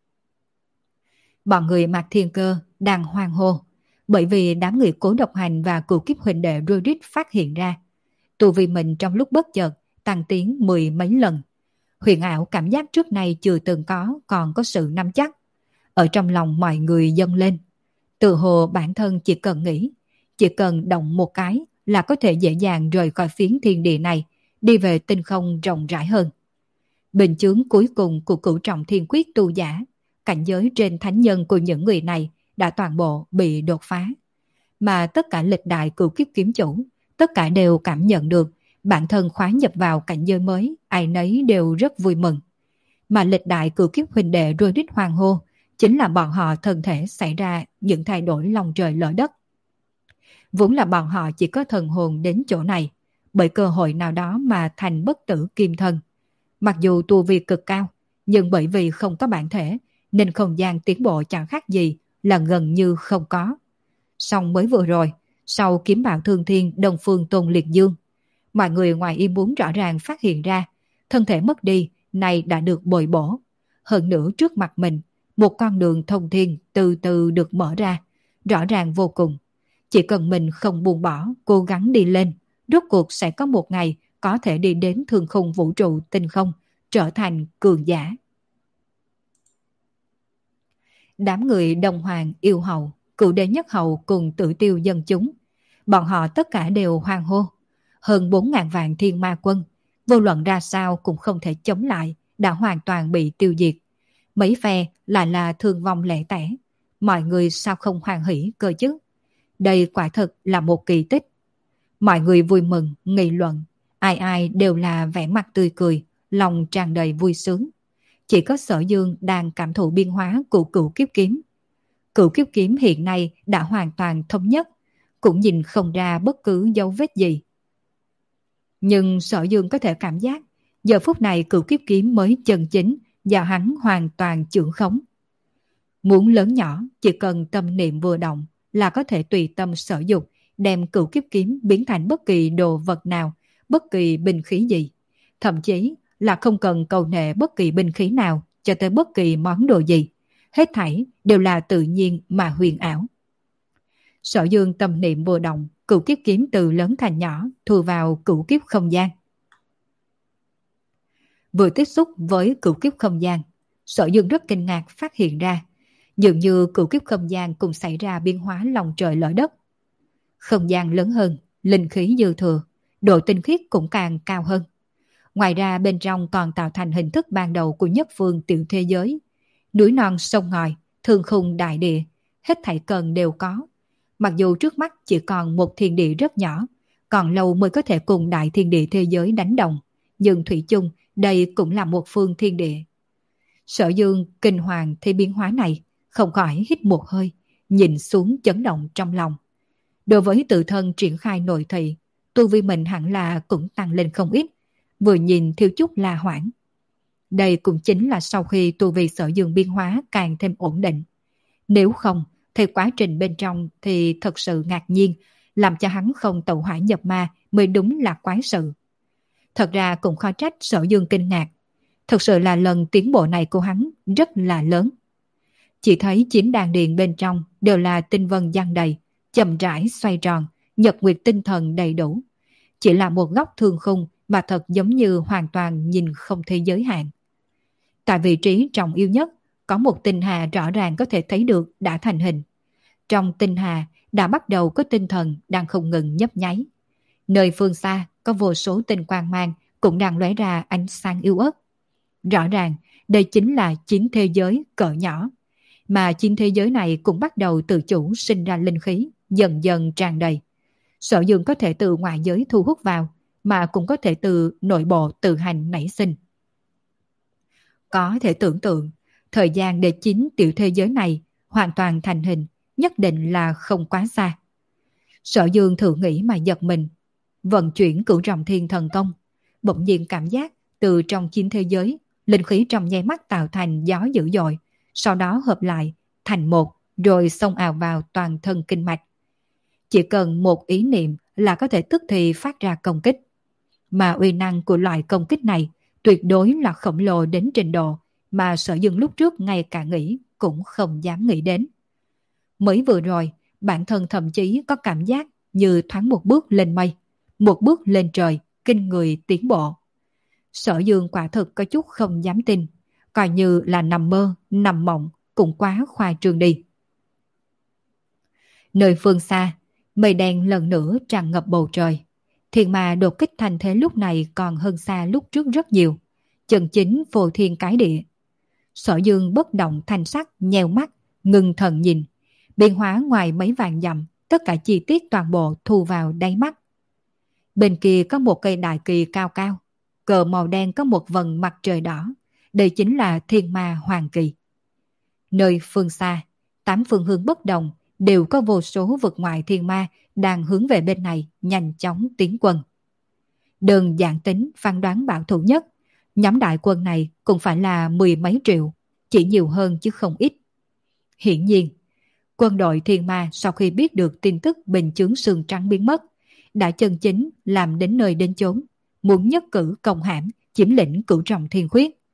Speaker 1: Bọn người Mạc Thiên Cơ đang hoang hô bởi vì đám người Cố Độc Hành và cựu kiếp huynh đệ Rudit phát hiện ra tu vi mình trong lúc bất chợt tăng tiến mười mấy lần. Huyền ảo cảm giác trước nay chưa từng có còn có sự nắm chắc. Ở trong lòng mọi người dâng lên. Tự hồ bản thân chỉ cần nghĩ, chỉ cần động một cái là có thể dễ dàng rời khỏi phiến thiên địa này, đi về tinh không rộng rãi hơn. Bình chướng cuối cùng của cửu trọng thiên quyết tu giả, cảnh giới trên thánh nhân của những người này đã toàn bộ bị đột phá. Mà tất cả lịch đại cửu kiếp kiếm chủ, tất cả đều cảm nhận được bản thân khóa nhập vào cảnh giới mới, ai nấy đều rất vui mừng. Mà lịch đại cửu kiếp huynh đệ Rudit hoàng hô, chính là bọn họ thân thể xảy ra những thay đổi lòng trời lở đất. Vốn là bọn họ chỉ có thần hồn đến chỗ này, bởi cơ hội nào đó mà thành bất tử kim thân. Mặc dù tu vi cực cao, nhưng bởi vì không có bản thể, nên không gian tiến bộ chẳng khác gì là gần như không có. Song mới vừa rồi, sau kiếm bạo thương thiên Đông Phương Tôn Liệt Dương, mọi người ngoài ý muốn rõ ràng phát hiện ra, thân thể mất đi này đã được bồi bổ. Hơn nữa trước mặt mình, một con đường thông thiên từ từ được mở ra, rõ ràng vô cùng. Chỉ cần mình không buông bỏ, cố gắng đi lên, rốt cuộc sẽ có một ngày có thể đi đến thương khung vũ trụ tinh không, trở thành cường giả. Đám người đồng hoàng, yêu hậu, cựu đế nhất hậu cùng Tử Tiêu dân chúng, bọn họ tất cả đều hoan hô. Hơn bốn ngàn vạn thiên ma quân, vô luận ra sao cũng không thể chống lại, đã hoàn toàn bị tiêu diệt. Mấy phe lại là thương vong lẻ tẻ, mọi người sao không hoan hỉ cơ chứ? Đây quả thực là một kỳ tích. Mọi người vui mừng, nghị luận, ai ai đều là vẻ mặt tươi cười, lòng tràn đầy vui sướng. Chỉ có Sở Dương đang cảm thụ biến hóa của cửu kiếp kiếm. Cửu kiếp kiếm hiện nay đã hoàn toàn thống nhất, cũng nhìn không ra bất cứ dấu vết gì. Nhưng Sở Dương có thể cảm giác, giờ phút này cửu kiếp kiếm mới chân chính, và hắn hoàn toàn trưởng khống. Muốn lớn nhỏ, chỉ cần tâm niệm vừa động là có thể tùy tâm sở dục, đem cửu kiếp kiếm biến thành bất kỳ đồ vật nào, bất kỳ binh khí gì. Thậm chí là không cần cầu nệ bất kỳ binh khí nào cho tới bất kỳ món đồ gì. Hết thảy đều là tự nhiên mà huyền ảo. Sở Dương tâm niệm vừa động, cửu kiếp kiếm từ lớn thành nhỏ thu vào cửu kiếp không gian. Vừa tiếp xúc với cửu kiếp không gian, Sở Dương rất kinh ngạc phát hiện ra, dường như cửu kiếp không gian cũng xảy ra biến hóa lòng trời lở đất. Không gian lớn hơn, linh khí dư thừa, độ tinh khiết cũng càng cao hơn. Ngoài ra bên trong còn tạo thành hình thức ban đầu của nhất phương tiểu thế giới. Núi non sông ngòi, thương khung đại địa, hết thảy cần đều có. Mặc dù trước mắt chỉ còn một thiên địa rất nhỏ, còn lâu mới có thể cùng đại thiên địa thế giới đánh đồng, nhưng thủy chung đây cũng là một phương thiên địa. Sở Dương kinh hoàng thấy biến hóa này, không khỏi hít một hơi, nhìn xuống chấn động trong lòng. Đối với tự thân triển khai nội thị, tu vi mình hẳn là cũng tăng lên không ít, vừa nhìn thiếu chút là hoảng. Đây cũng chính là sau khi tu vi Sở Dương biến hóa càng thêm ổn định. Nếu không, thì quá trình bên trong thì thật sự ngạc nhiên, làm cho hắn không tẩu hỏa nhập ma mới đúng là quái sự. Thật ra cũng khó trách Sở Dương kinh ngạc. Thật sự là lần tiến bộ này của hắn rất là lớn. Chỉ thấy chín đàn điền bên trong đều là tinh vân giăng đầy, chậm rãi xoay tròn, nhật nguyệt tinh thần đầy đủ. Chỉ là một góc thương khung mà thật giống như hoàn toàn nhìn không thấy giới hạn. Tại vị trí trọng yếu nhất, có một tinh hà rõ ràng có thể thấy được đã thành hình. Trong tinh hà đã bắt đầu có tinh thần đang không ngừng nhấp nháy. Nơi phương xa có vô số tinh quang mang cũng đang lóe ra ánh sáng yếu ớt. Rõ ràng đây chính là chín thế giới cỡ nhỏ, mà chín thế giới này cũng bắt đầu tự chủ sinh ra linh khí, dần dần tràn đầy. Sở Dương có thể từ ngoại giới thu hút vào, mà cũng có thể từ nội bộ tự hành nảy sinh. Có thể tưởng tượng, thời gian để chín tiểu thế giới này hoàn toàn thành hình nhất định là không quá xa. Sở Dương thử nghĩ mà giật mình, vận chuyển cửu trọng thiên thần công, bỗng nhiên cảm giác từ trong chín thế giới, linh khí trong nháy mắt tạo thành gió dữ dội, sau đó hợp lại thành một, rồi xông ào vào toàn thân kinh mạch. Chỉ cần một ý niệm là có thể tức thì phát ra công kích. Mà uy năng của loại công kích này tuyệt đối là khổng lồ đến trình độ mà Sở Dương lúc trước ngay cả nghĩ cũng không dám nghĩ đến. Mới vừa rồi, bản thân thậm chí có cảm giác như thoáng một bước lên mây, một bước lên trời, kinh người tiến bộ. Sở Dương quả thực có chút không dám tin, coi như là nằm mơ, nằm mộng cũng quá khoa trương đi. Nơi phương xa, mây đen lần nữa tràn ngập bầu trời. Thiên ma đột kích thành thế lúc này còn hơn xa lúc trước rất nhiều. Chân chính phô thiên cái địa. Sở Dương bất động thanh sắc, nheo mắt, ngưng thần nhìn. Biến hóa ngoài mấy vạn dặm, tất cả chi tiết toàn bộ thu vào đáy mắt. Bên kia có một cây đại kỳ cao cao. Cờ màu đen có một vầng mặt trời đỏ. Đây chính là thiên ma hoàng kỳ. Nơi phương xa, tám phương hướng bất đồng, đều có vô số vực ngoại thiên ma đang hướng về bên này nhanh chóng tiến quân. Đơn giản tính phán đoán bảo thủ nhất, nhóm đại quân này cũng phải là mười mấy triệu, chỉ nhiều hơn chứ không ít. Hiển nhiên, quân đội thiên ma sau khi biết được tin tức bình chướng sương trắng biến mất, đã chân chính làm đến nơi đến chốn, muốn nhất cử công hãm chiếm lĩnh cửu trọng thiên khuyết.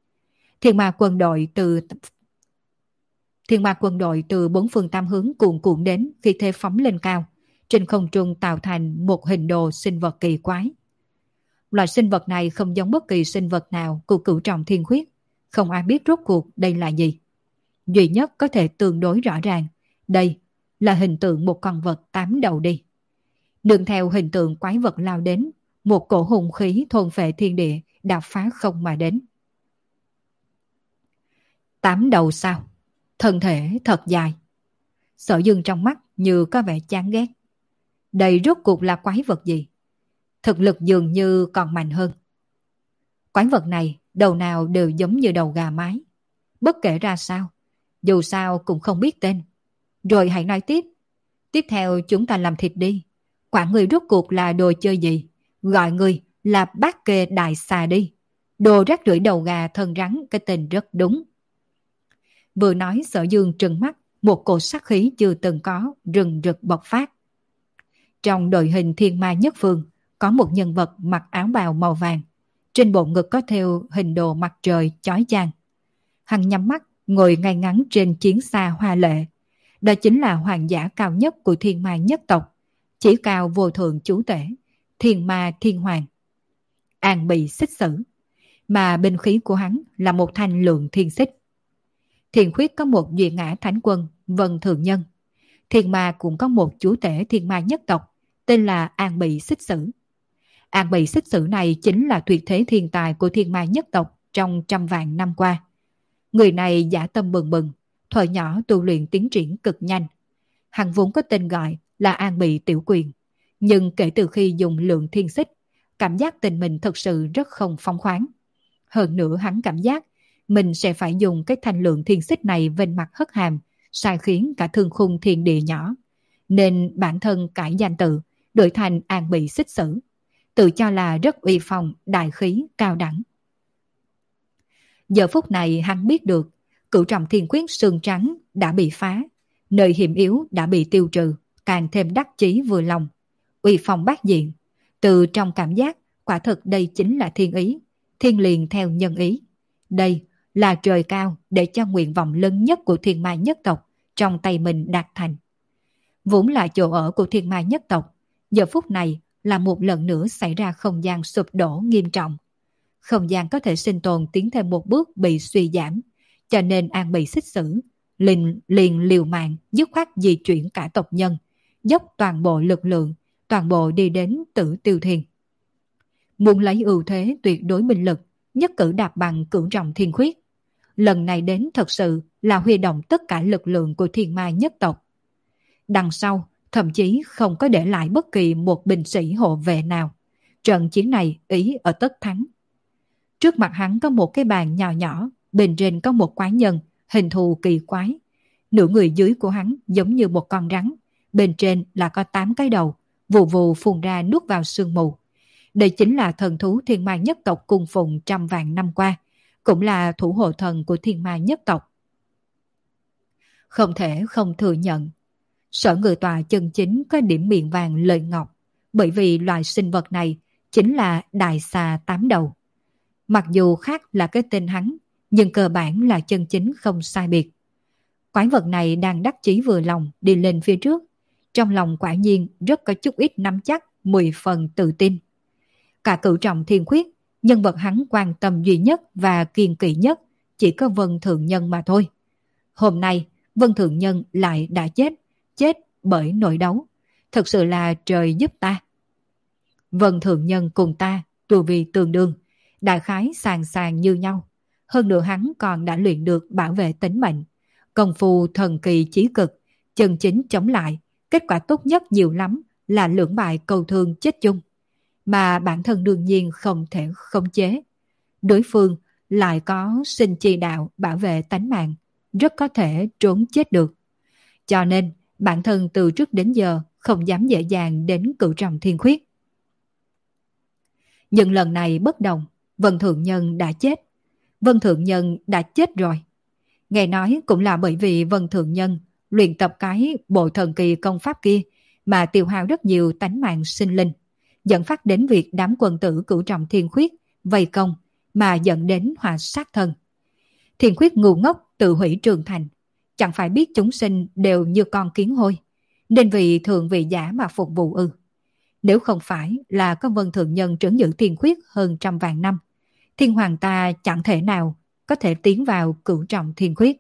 Speaker 1: Thiên ma quân đội từ Thiên ma quân đội từ bốn phương tám hướng cuồn cuộn đến, khi thế phóng lên cao, trên không trung tạo thành một hình đồ sinh vật kỳ quái. Loại sinh vật này không giống bất kỳ sinh vật nào của cửu trọng thiên khuyết, không ai biết rốt cuộc đây là gì. Duy nhất có thể tương đối rõ ràng, đây là hình tượng một con vật tám đầu đi. Nương theo hình tượng quái vật lao đến, một cổ hùng khí thôn phệ thiên địa đã phá không mà đến. Tám đầu sao? Thân thể thật dài. Sở Dương trong mắt như có vẻ chán ghét. Đây rốt cuộc là quái vật gì? Thực lực dường như còn mạnh hơn. Quái vật này đầu nào đều giống như đầu gà mái. Bất kể ra sao, dù sao cũng không biết tên. Rồi hãy nói tiếp. Tiếp theo chúng ta làm thịt đi. Quả người rốt cuộc là đồ chơi gì? Gọi người là bát kê đại xà đi. Đồ rác rưởi đầu gà thân rắn, cái tên rất đúng. Vừa nói Sở Dương trừng mắt, một cổ sát khí chưa từng có rừng rực bộc phát. Trong đội hình thiên ma nhất phương, có một nhân vật mặc áo bào màu vàng. Trên bộ ngực có thêu hình đồ mặt trời chói chang. Hắn nhắm mắt, ngồi ngay ngắn trên chiến xa hoa lệ. Đó chính là hoàng giả cao nhất của thiên ma nhất tộc, chỉ cao vô thượng chú tể, thiên ma thiên hoàng. An bị xích xử, mà binh khí của hắn là một thanh lượng thiên xích. Thiên khuyết có một duy ngã thánh quân, Vân Thường Nhân. Thiên ma cũng có một chú tể thiên ma nhất tộc, tên là An bị xích xử. An bị xích sử này chính là tuyệt thế thiên tài của thiên ma nhất tộc trong trăm vạn năm qua. Người này dã tâm bừng bừng, thời nhỏ tu luyện tiến triển cực nhanh. Hắn vốn có tên gọi là An bị tiểu quyền, nhưng kể từ khi dùng lượng thiên xích, cảm giác tình mình thật sự rất không phóng khoáng. Hơn nữa hắn cảm giác mình sẽ phải dùng cái thanh lượng thiên xích này vênh mặt hất hàm, sai khiến cả thương khung thiên địa nhỏ. Nên bản thân cải danh tự, đổi thành An bị xích sử, tự cho là rất uy phong, đại khí, cao đẳng. Giờ phút này hắn biết được cửu trọng thiên quyết xương trắng đã bị phá, nơi hiểm yếu đã bị tiêu trừ, càng thêm đắc chí vừa lòng. Uy phong bát diện, từ trong cảm giác quả thực đây chính là thiên ý, thiên liền theo nhân ý. Đây là trời cao để cho nguyện vọng lớn nhất của thiên ma nhất tộc trong tay mình đạt thành. Vốn là chỗ ở của thiên ma nhất tộc, giờ phút này là một lần nữa xảy ra không gian sụp đổ nghiêm trọng. Không gian có thể sinh tồn tiến thêm một bước bị suy giảm, cho nên An bị xích xử, liền, liền liều mạng dứt khoát di chuyển cả tộc nhân, dốc toàn bộ lực lượng, toàn bộ đi đến Tử Tiêu Thiên. Muốn lấy ưu thế tuyệt đối binh lực, nhất cử đạp bằng cửu trọng thiên khuyết. Lần này đến thật sự là huy động tất cả lực lượng của thiên ma nhất tộc. Đằng sau, thậm chí không có để lại bất kỳ một binh sĩ hộ vệ nào. Trận chiến này ý ở tất thắng. Trước mặt hắn có một cái bàn nhỏ nhỏ, bên trên có một quái nhân, hình thù kỳ quái. Nửa người dưới của hắn giống như một con rắn, bên trên là có tám cái đầu, vù vù phun ra nuốt vào sương mù. Đây chính là thần thú thiên ma nhất tộc cung phụng trăm vạn năm qua, cũng là thủ hộ thần của thiên ma nhất tộc. Không thể không thừa nhận, Sở Ngự Tọa chân chính có điểm miệng vàng lợi ngọc, bởi vì loài sinh vật này chính là đại xà tám đầu. Mặc dù khác là cái tên hắn, nhưng cơ bản là chân chính không sai biệt. Quái vật này đang đắc chí vừa lòng đi lên phía trước, trong lòng quả nhiên rất có chút ít nắm chắc, mười phần tự tin. Cả cửu trọng thiên khuyết, nhân vật hắn quan tâm duy nhất và kiên kỵ nhất chỉ có Vân Thượng Nhân mà thôi. Hôm nay, Vân Thượng Nhân lại đã chết, chết bởi nội đấu. Thật sự là trời giúp ta. Vân Thượng Nhân cùng ta, tu vi tương đương, đại khái sàng sàng như nhau. Hơn nữa hắn còn đã luyện được bảo vệ tính mệnh. Công phu thần kỳ chí cực, chân chính chống lại. Kết quả tốt nhất nhiều lắm là lưỡng bại cầu thương chết chung. Mà bản thân đương nhiên không thể khống chế. Đối phương lại có sinh chi đạo bảo vệ tánh mạng, rất có thể trốn chết được. Cho nên bản thân từ trước đến giờ không dám dễ dàng đến cửu trọng thiên khuyết. Nhưng lần này bất đồng, Vân Thượng Nhân đã chết. Vân Thượng Nhân đã chết rồi. Nghe nói cũng là bởi vì Vân Thượng Nhân luyện tập cái bộ thần kỳ công pháp kia mà tiêu hao rất nhiều tánh mạng sinh linh, dẫn phát đến việc đám quân tử cửu trọng thiên khuyết vây công mà dẫn đến họa sát thân. Thiên Khuyết ngu ngốc tự hủy trường thành, chẳng phải biết chúng sinh đều như con kiến hôi, nên vì thượng vị giả mà phục vụ ư? Nếu không phải là có Vân Thượng Nhân trấn giữ Thiên Khuyết hơn trăm vạn năm, Thiên Hoàng ta chẳng thể nào có thể tiến vào cửu trọng Thiên Khuyết.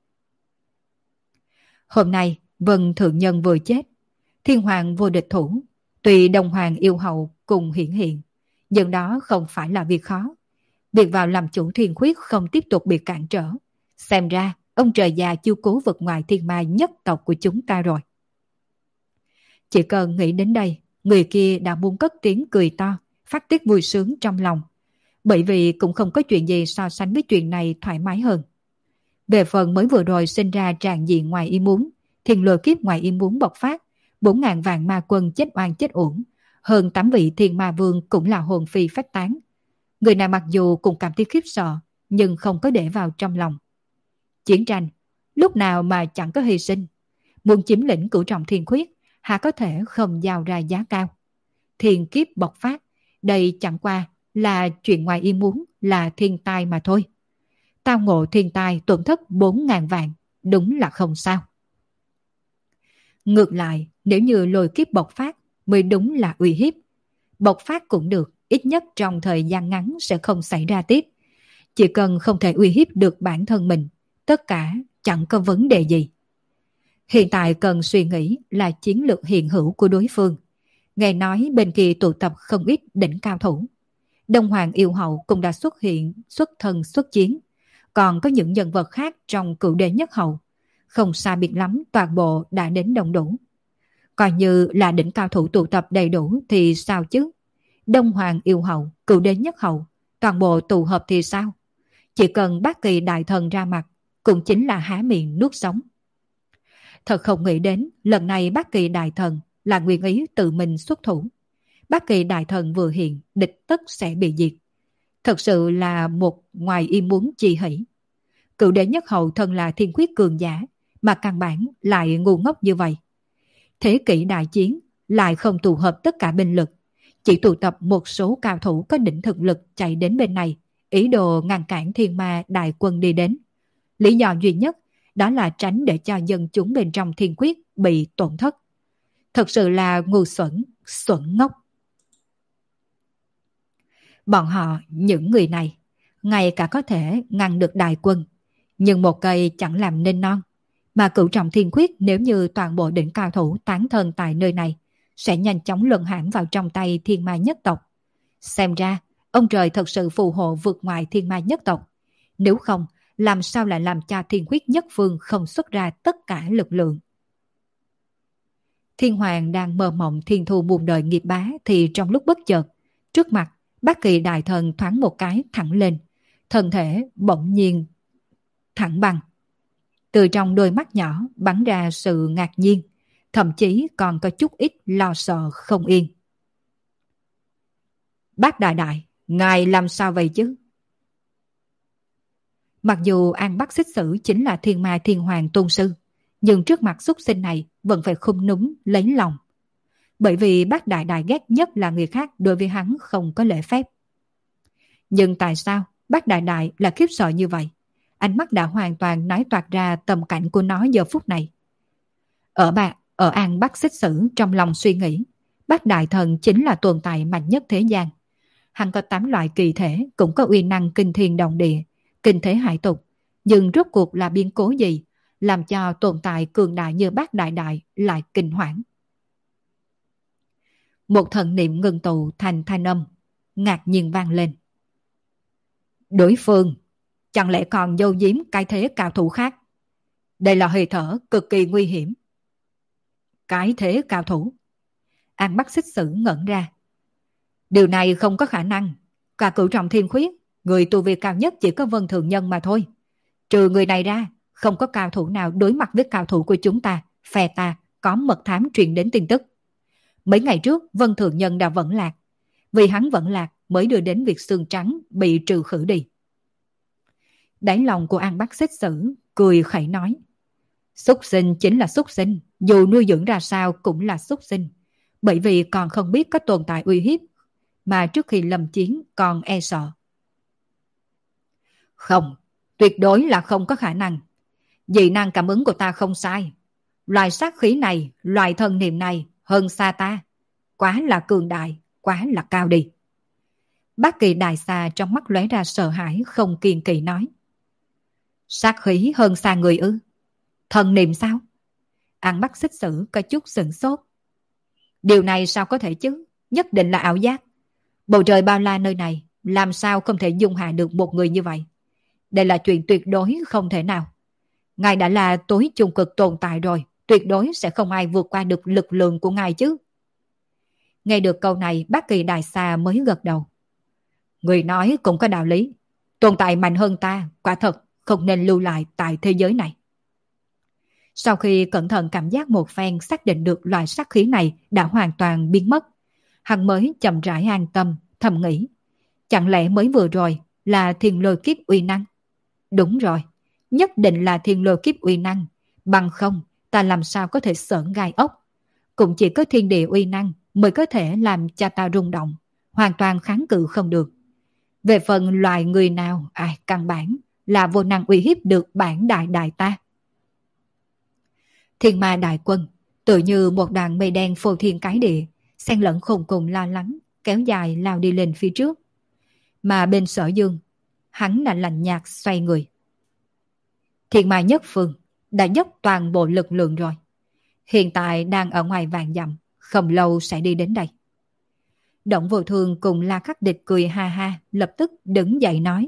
Speaker 1: Hôm nay Vân Thượng Nhân vừa chết, Thiên Hoàng vô địch thủ, tùy Đông Hoàng yêu hậu cùng hiển hiện, nhưng đó không phải là việc khó. Việc vào làm chủ Thiên Khuyết không tiếp tục bị cản trở. Xem ra ông trời già chiêu cố vực ngoài thiên ma nhất tộc của chúng ta rồi. Chỉ cần nghĩ đến đây, người kia đã muốn cất tiếng cười to, phát tiết vui sướng trong lòng. Bởi vì cũng không có chuyện gì so sánh với chuyện này thoải mái hơn. Về phần mới vừa rồi sinh ra tràn diện ngoài ý muốn, thiên lôi kiếp ngoài ý muốn bộc phát, bốn ngàn vạn ma quân chết oan chết uổng, hơn tám vị thiên ma vương cũng là hồn phi phách tán. Người này mặc dù cũng cảm thấy khiếp sợ, nhưng không có để vào trong lòng. Chiến tranh, lúc nào mà chẳng có hy sinh. Muốn chiếm lĩnh cửu trọng Thiên Khuyết, hà có thể không giao ra giá cao. Thiên kiếp bộc phát, đây chẳng qua là chuyện ngoài ý muốn, là thiên tai mà thôi. Tao ngộ thiên tai tổn thất bốn ngàn vạn, đúng là không sao. Ngược lại, nếu như lôi kiếp bộc phát mới đúng là uy hiếp. Bộc phát cũng được, ít nhất trong thời gian ngắn sẽ không xảy ra tiếp. Chỉ cần không thể uy hiếp được bản thân mình, tất cả chẳng có vấn đề gì. Hiện tại cần suy nghĩ là chiến lược hiện hữu của đối phương. Nghe nói bên kia tụ tập không ít đỉnh cao thủ. Đông Hoàng yêu hậu cũng đã xuất hiện, xuất thân xuất chiến. Còn có những nhân vật khác trong cựu đế nhất hậu. Không xa biệt lắm, toàn bộ đã đến đông đủ. Coi như là đỉnh cao thủ tụ tập đầy đủ thì sao chứ? Đông Hoàng yêu hậu, cựu đế nhất hậu, toàn bộ tụ hợp thì sao? Chỉ cần Bát Kỳ đại thần ra mặt, cũng chính là há miệng nuốt sống. Thật không nghĩ đến, lần này Bát Kỳ đại thần là nguyện ý tự mình xuất thủ. Bát Kỳ đại thần vừa hiện, địch tất sẽ bị diệt. Thật sự là một ngoài ý muốn chi hỷ. Cựu đế nhất hậu thân là thiên khuyết cường giả, mà căn bản lại ngu ngốc như vậy. Thế kỷ đại chiến lại không tụ hợp tất cả binh lực, chỉ tụ tập một số cao thủ có đỉnh thực lực chạy đến bên này, ý đồ ngăn cản thiên ma đại quân đi đến. Lý do duy nhất đó là tránh để cho dân chúng bên trong thiên quyết bị tổn thất. Thật sự là ngu xuẩn, xuẩn ngốc. Bọn họ, những người này, ngay cả có thể ngăn được đại quân, nhưng một cây chẳng làm nên non. Mà cửu trọng thiên quyết nếu như toàn bộ đỉnh cao thủ tán thân tại nơi này, sẽ nhanh chóng luân hãm vào trong tay thiên ma nhất tộc. Xem ra, ông trời thật sự phù hộ vượt ngoài thiên ma nhất tộc. Nếu không, làm sao lại làm cho thiên quyết nhất phương không xuất ra tất cả lực lượng. Thiên Hoàng đang mơ mộng thiên thu buồn đời nghiệp bá thì trong lúc bất chợt, trước mặt, Bát Kỳ đại thần thoáng một cái thẳng lên, thân thể bỗng nhiên thẳng bằng. Từ trong đôi mắt nhỏ bắn ra sự ngạc nhiên, thậm chí còn có chút ít lo sợ không yên. Bác đại đại, ngài làm sao vậy chứ? Mặc dù An Bắc Xích Sử chính là thiên ma thiên hoàng tôn sư, nhưng trước mặt xuất sinh này vẫn phải khum núm lấy lòng. Bởi vì bác đại đại ghét nhất là người khác đối với hắn không có lễ phép. Nhưng tại sao bác đại đại là khiếp sợ như vậy? Ánh mắt đã hoàn toàn nói toạc ra tầm cảnh của nó giờ phút này. Ở bạc, ở An Bắc Xích Sử trong lòng suy nghĩ, bác đại thần chính là tồn tại mạnh nhất thế gian. Hắn có tám loại kỳ thể, cũng có uy năng kinh thiên động địa, kinh thế hải tục. Nhưng rốt cuộc là biến cố gì, làm cho tồn tại cường đại như bác đại đại lại kinh hoảng. Một thần niệm ngừng tụ thành thanh âm, ngạc nhiên vang lên. Đối phương, chẳng lẽ còn giấu giếm cái thế cao thủ khác? Đây là hơi thở cực kỳ nguy hiểm. Cái thế cao thủ? An Bắc Xích Sử ngẩn ra. Điều này không có khả năng. Cả cửu trọng thiên khuyết, người tu vi cao nhất chỉ có Vân Thường Nhân mà thôi. Trừ người này ra, không có cao thủ nào đối mặt với cao thủ của chúng ta, phe ta có mật thám truyền đến tin tức. Mấy ngày trước, Vân Thường Nhân đã vẫn lạc. Vì hắn vẫn lạc mới đưa đến việc xương trắng bị trừ khử đi. Đáy lòng của An Bắc Xích Sử cười khẩy nói. Xúc sinh chính là xúc sinh, dù nuôi dưỡng ra sao cũng là xúc sinh. Bởi vì còn không biết có tồn tại uy hiếp, mà trước khi lâm chiến còn e sợ. Không, Tuyệt đối là không có khả năng. Dị năng cảm ứng của ta không sai. Loài sát khí này, loài thần niệm này hơn xa ta. Quá là cường đại, quá là cao đi. Bác Kỳ Đại Xà trong mắt lóe ra sợ hãi không kiên kỵ nói. Sát khí hơn xa người ư? Thần niệm sao? Ăn Bắc Xích Sử có chút sửng sốt. Điều này sao có thể chứ? Nhất định là ảo giác. Bầu trời bao la nơi này làm sao không thể dung hạ được một người như vậy? Đây là chuyện tuyệt đối không thể nào. Ngài đã là tối trung cực tồn tại rồi, tuyệt đối sẽ không ai vượt qua được lực lượng của ngài chứ. Nghe được câu này, Bác Kỳ Đại Xà mới gật đầu. Người nói cũng có đạo lý. Tồn tại mạnh hơn ta, quả thật không nên lưu lại tại thế giới này. Sau khi cẩn thận cảm giác một phen xác định được loại sát khí này đã hoàn toàn biến mất, hắn mới chậm rãi an tâm, thầm nghĩ. Chẳng lẽ mới vừa rồi là thiên lôi kiếp uy năng? Đúng rồi, nhất định là thiên lôi kiếp uy năng. Bằng không, ta làm sao có thể sởn gai ốc. Cũng chỉ có thiên địa uy năng mới có thể làm cho ta rung động, hoàn toàn kháng cự không được. Về phần loài người nào, ai căn bản là vô năng uy hiếp được bản đại đại ta. Thiên ma đại quân, tự như một đoàn mây đen phô thiên cái địa, xen lẫn khùng cùng lo lắng, kéo dài lao đi lên phía trước. Mà bên Sở Dương, hắn đã lạnh nhạt xoay người. Thiên ma nhất phương đã dốc toàn bộ lực lượng rồi. Hiện tại đang ở ngoài vạn dặm, không lâu sẽ đi đến đây. Động Vô Thương cùng La Khắc Địch cười ha ha, lập tức đứng dậy nói.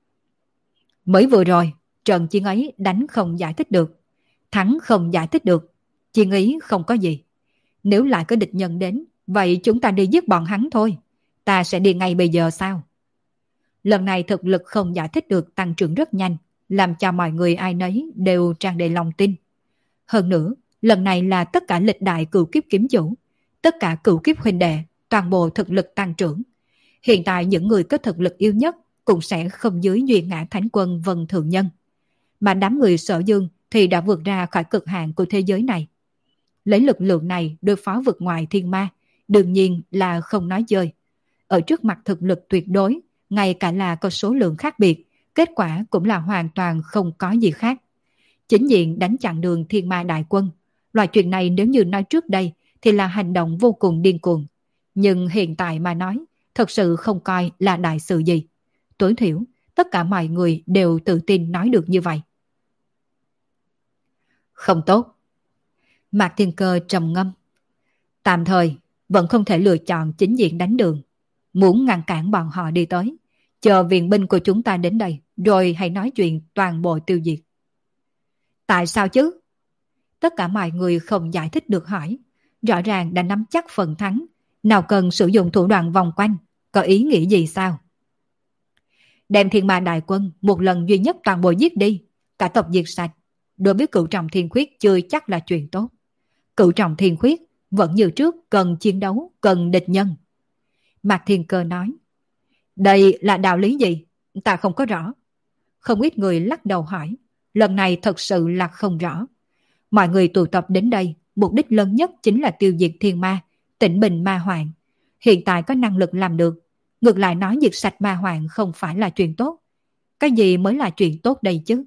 Speaker 1: Mới vừa rồi, trận chiến ấy đánh không giải thích được, thắng không giải thích được, chiến ý không có gì. Nếu lại có địch nhân đến, vậy chúng ta đi giết bọn hắn thôi. Ta sẽ đi ngay bây giờ sao? Lần này thực lực không giải thích được tăng trưởng rất nhanh, làm cho mọi người ai nấy đều tràn đầy lòng tin. Hơn nữa, lần này là tất cả lịch đại cửu kiếp kiếm chủ, tất cả cửu kiếp huynh đệ, toàn bộ thực lực tăng trưởng. Hiện tại những người có thực lực yêu nhất cũng sẽ không dưới Duyên Ngã Thánh Quân Vân Thượng Nhân. Mà đám người Sở Dương thì đã vượt ra khỏi cực hạn của thế giới này. Lấy lực lượng này đối phó vực ngoài thiên ma, đương nhiên là không nói chơi. Ở trước mặt thực lực tuyệt đối, ngay cả là có số lượng khác biệt, kết quả cũng là hoàn toàn không có gì khác. Chính diện đánh chặn đường thiên ma đại quân. Loại chuyện này nếu như nói trước đây thì là hành động vô cùng điên cuồng. Nhưng hiện tại mà nói, thật sự không coi là đại sự gì. Tối thiểu, tất cả mọi người đều tự tin nói được như vậy. Không tốt. Mạc Thiên Cơ trầm ngâm. Tạm thời, vẫn không thể lựa chọn chính diện đánh đường. Muốn ngăn cản bọn họ đi tới. Chờ viện binh của chúng ta đến đây, rồi hãy nói chuyện toàn bộ tiêu diệt. Tại sao chứ? Tất cả mọi người không giải thích được hỏi. Rõ ràng đã nắm chắc phần thắng. Nào cần sử dụng thủ đoạn vòng quanh. Có ý nghĩa gì sao? Đem thiên ma đại quân một lần duy nhất toàn bộ giết đi. Cả tộc diệt sạch. Đối với cửu trọng thiên khuyết chưa chắc là chuyện tốt. Cửu trọng thiên khuyết vẫn như trước cần chiến đấu, cần địch nhân. Mạc Thiên Cơ nói. Đây là đạo lý gì? Ta không có rõ. Không ít người lắc đầu hỏi. Lần này thật sự là không rõ. Mọi người tụ tập đến đây, mục đích lớn nhất chính là tiêu diệt thiên ma, tĩnh bình ma hoạn. Hiện tại có năng lực làm được. Ngược lại nói diệt sạch ma hoạn không phải là chuyện tốt. Cái gì mới là chuyện tốt đây chứ?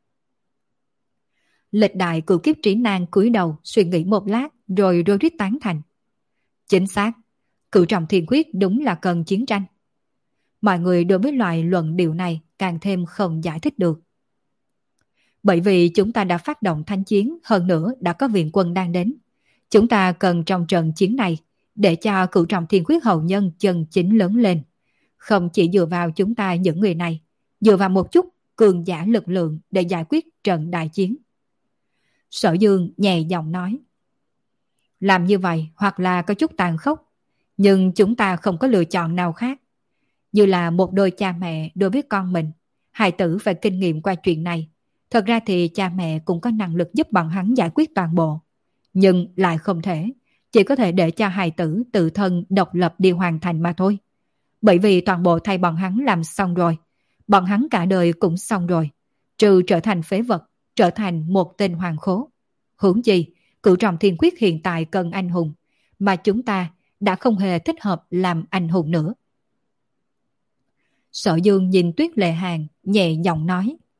Speaker 1: Lịch đại cửu kiếp trí nan cúi đầu suy nghĩ một lát rồi rối rít tán thành. Chính xác, cửu trọng thiên quyết đúng là cần chiến tranh. Mọi người đối với loại luận điệu này càng thêm không giải thích được. Bởi vì chúng ta đã phát động thanh chiến, hơn nữa đã có viện quân đang đến. Chúng ta cần trong trận chiến này để cho cửu trọng thiên quyết hậu nhân chân chính lớn lên. Không chỉ dựa vào chúng ta những người này, dựa vào một chút cường giả lực lượng để giải quyết trận đại chiến. Sở Dương nhẹ giọng nói. Làm như vậy hoặc là có chút tàn khốc, nhưng chúng ta không có lựa chọn nào khác. Như là một đôi cha mẹ đối với con mình, hài tử phải kinh nghiệm qua chuyện này. Thật ra thì cha mẹ cũng có năng lực giúp bọn hắn giải quyết toàn bộ. Nhưng lại không thể, chỉ có thể để cho hài tử tự thân độc lập đi hoàn thành mà thôi. Bởi vì toàn bộ thay bọn hắn làm xong rồi, bọn hắn cả đời cũng xong rồi. Trừ trở thành phế vật, trở thành một tên hoàng khố. Huống chi, cửu trọng thiên quyết hiện tại cần anh hùng, mà chúng ta đã không hề thích hợp làm anh hùng nữa. Sở Dương nhìn Tuyết Lệ Hàn, nhẹ giọng nói.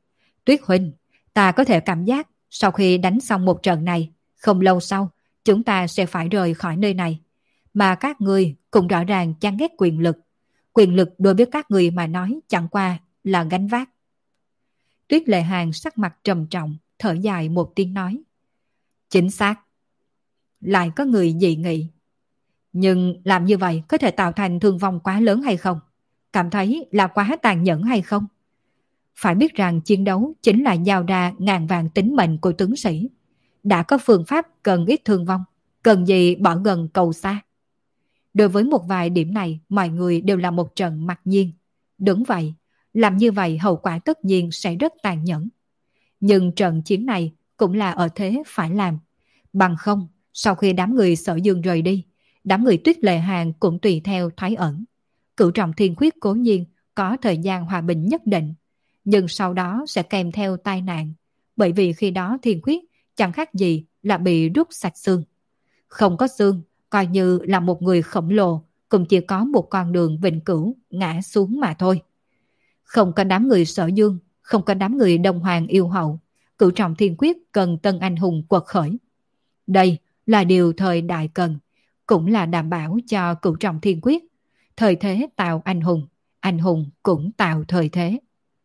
Speaker 1: Tuyết huynh, ta có thể cảm giác sau khi đánh xong một trận này, không lâu sau, chúng ta sẽ phải rời khỏi nơi này. Mà các ngươi cũng rõ ràng chán ghét quyền lực. Quyền lực đối với các ngươi mà nói chẳng qua là gánh vác. Tuyết Lệ Hàng sắc mặt trầm trọng, thở dài một tiếng nói. Chính xác. Lại có người dị nghị. Nhưng làm như vậy có thể tạo thành thương vong quá lớn hay không? Cảm thấy là quá tàn nhẫn hay không? Phải biết rằng chiến đấu chính là giao ra ngàn vàng tính mệnh của tướng sĩ. Đã có phương pháp cần ít thương vong, cần gì bỏ gần cầu xa. Đối với một vài điểm này, mọi người đều là một trận mặc nhiên. Đúng vậy, làm như vậy hậu quả tất nhiên sẽ rất tàn nhẫn. Nhưng trận chiến này cũng là ở thế phải làm. Bằng không, sau khi đám người Sở Dương rời đi, đám người Tuyết Lệ Hàng cũng tùy theo thoái ẩn. Cửu Trọng Thiên Khuyết cố nhiên có thời gian hòa bình nhất định, nhưng sau đó sẽ kèm theo tai nạn, bởi vì khi đó Thiên Khuyết chẳng khác gì là bị rút sạch xương. Không có xương, coi như là một người khổng lồ, cũng chỉ có một con đường vĩnh cửu ngã xuống mà thôi. Không có đám người Sở Dương, không có đám người Đông Hoàng yêu hậu, Cửu Trọng Thiên Quyết cần tân anh hùng quật khởi. Đây là điều thời đại cần, cũng là đảm bảo cho Cửu Trọng Thiên Quyết. Thời thế tạo anh hùng, anh hùng cũng tạo thời thế.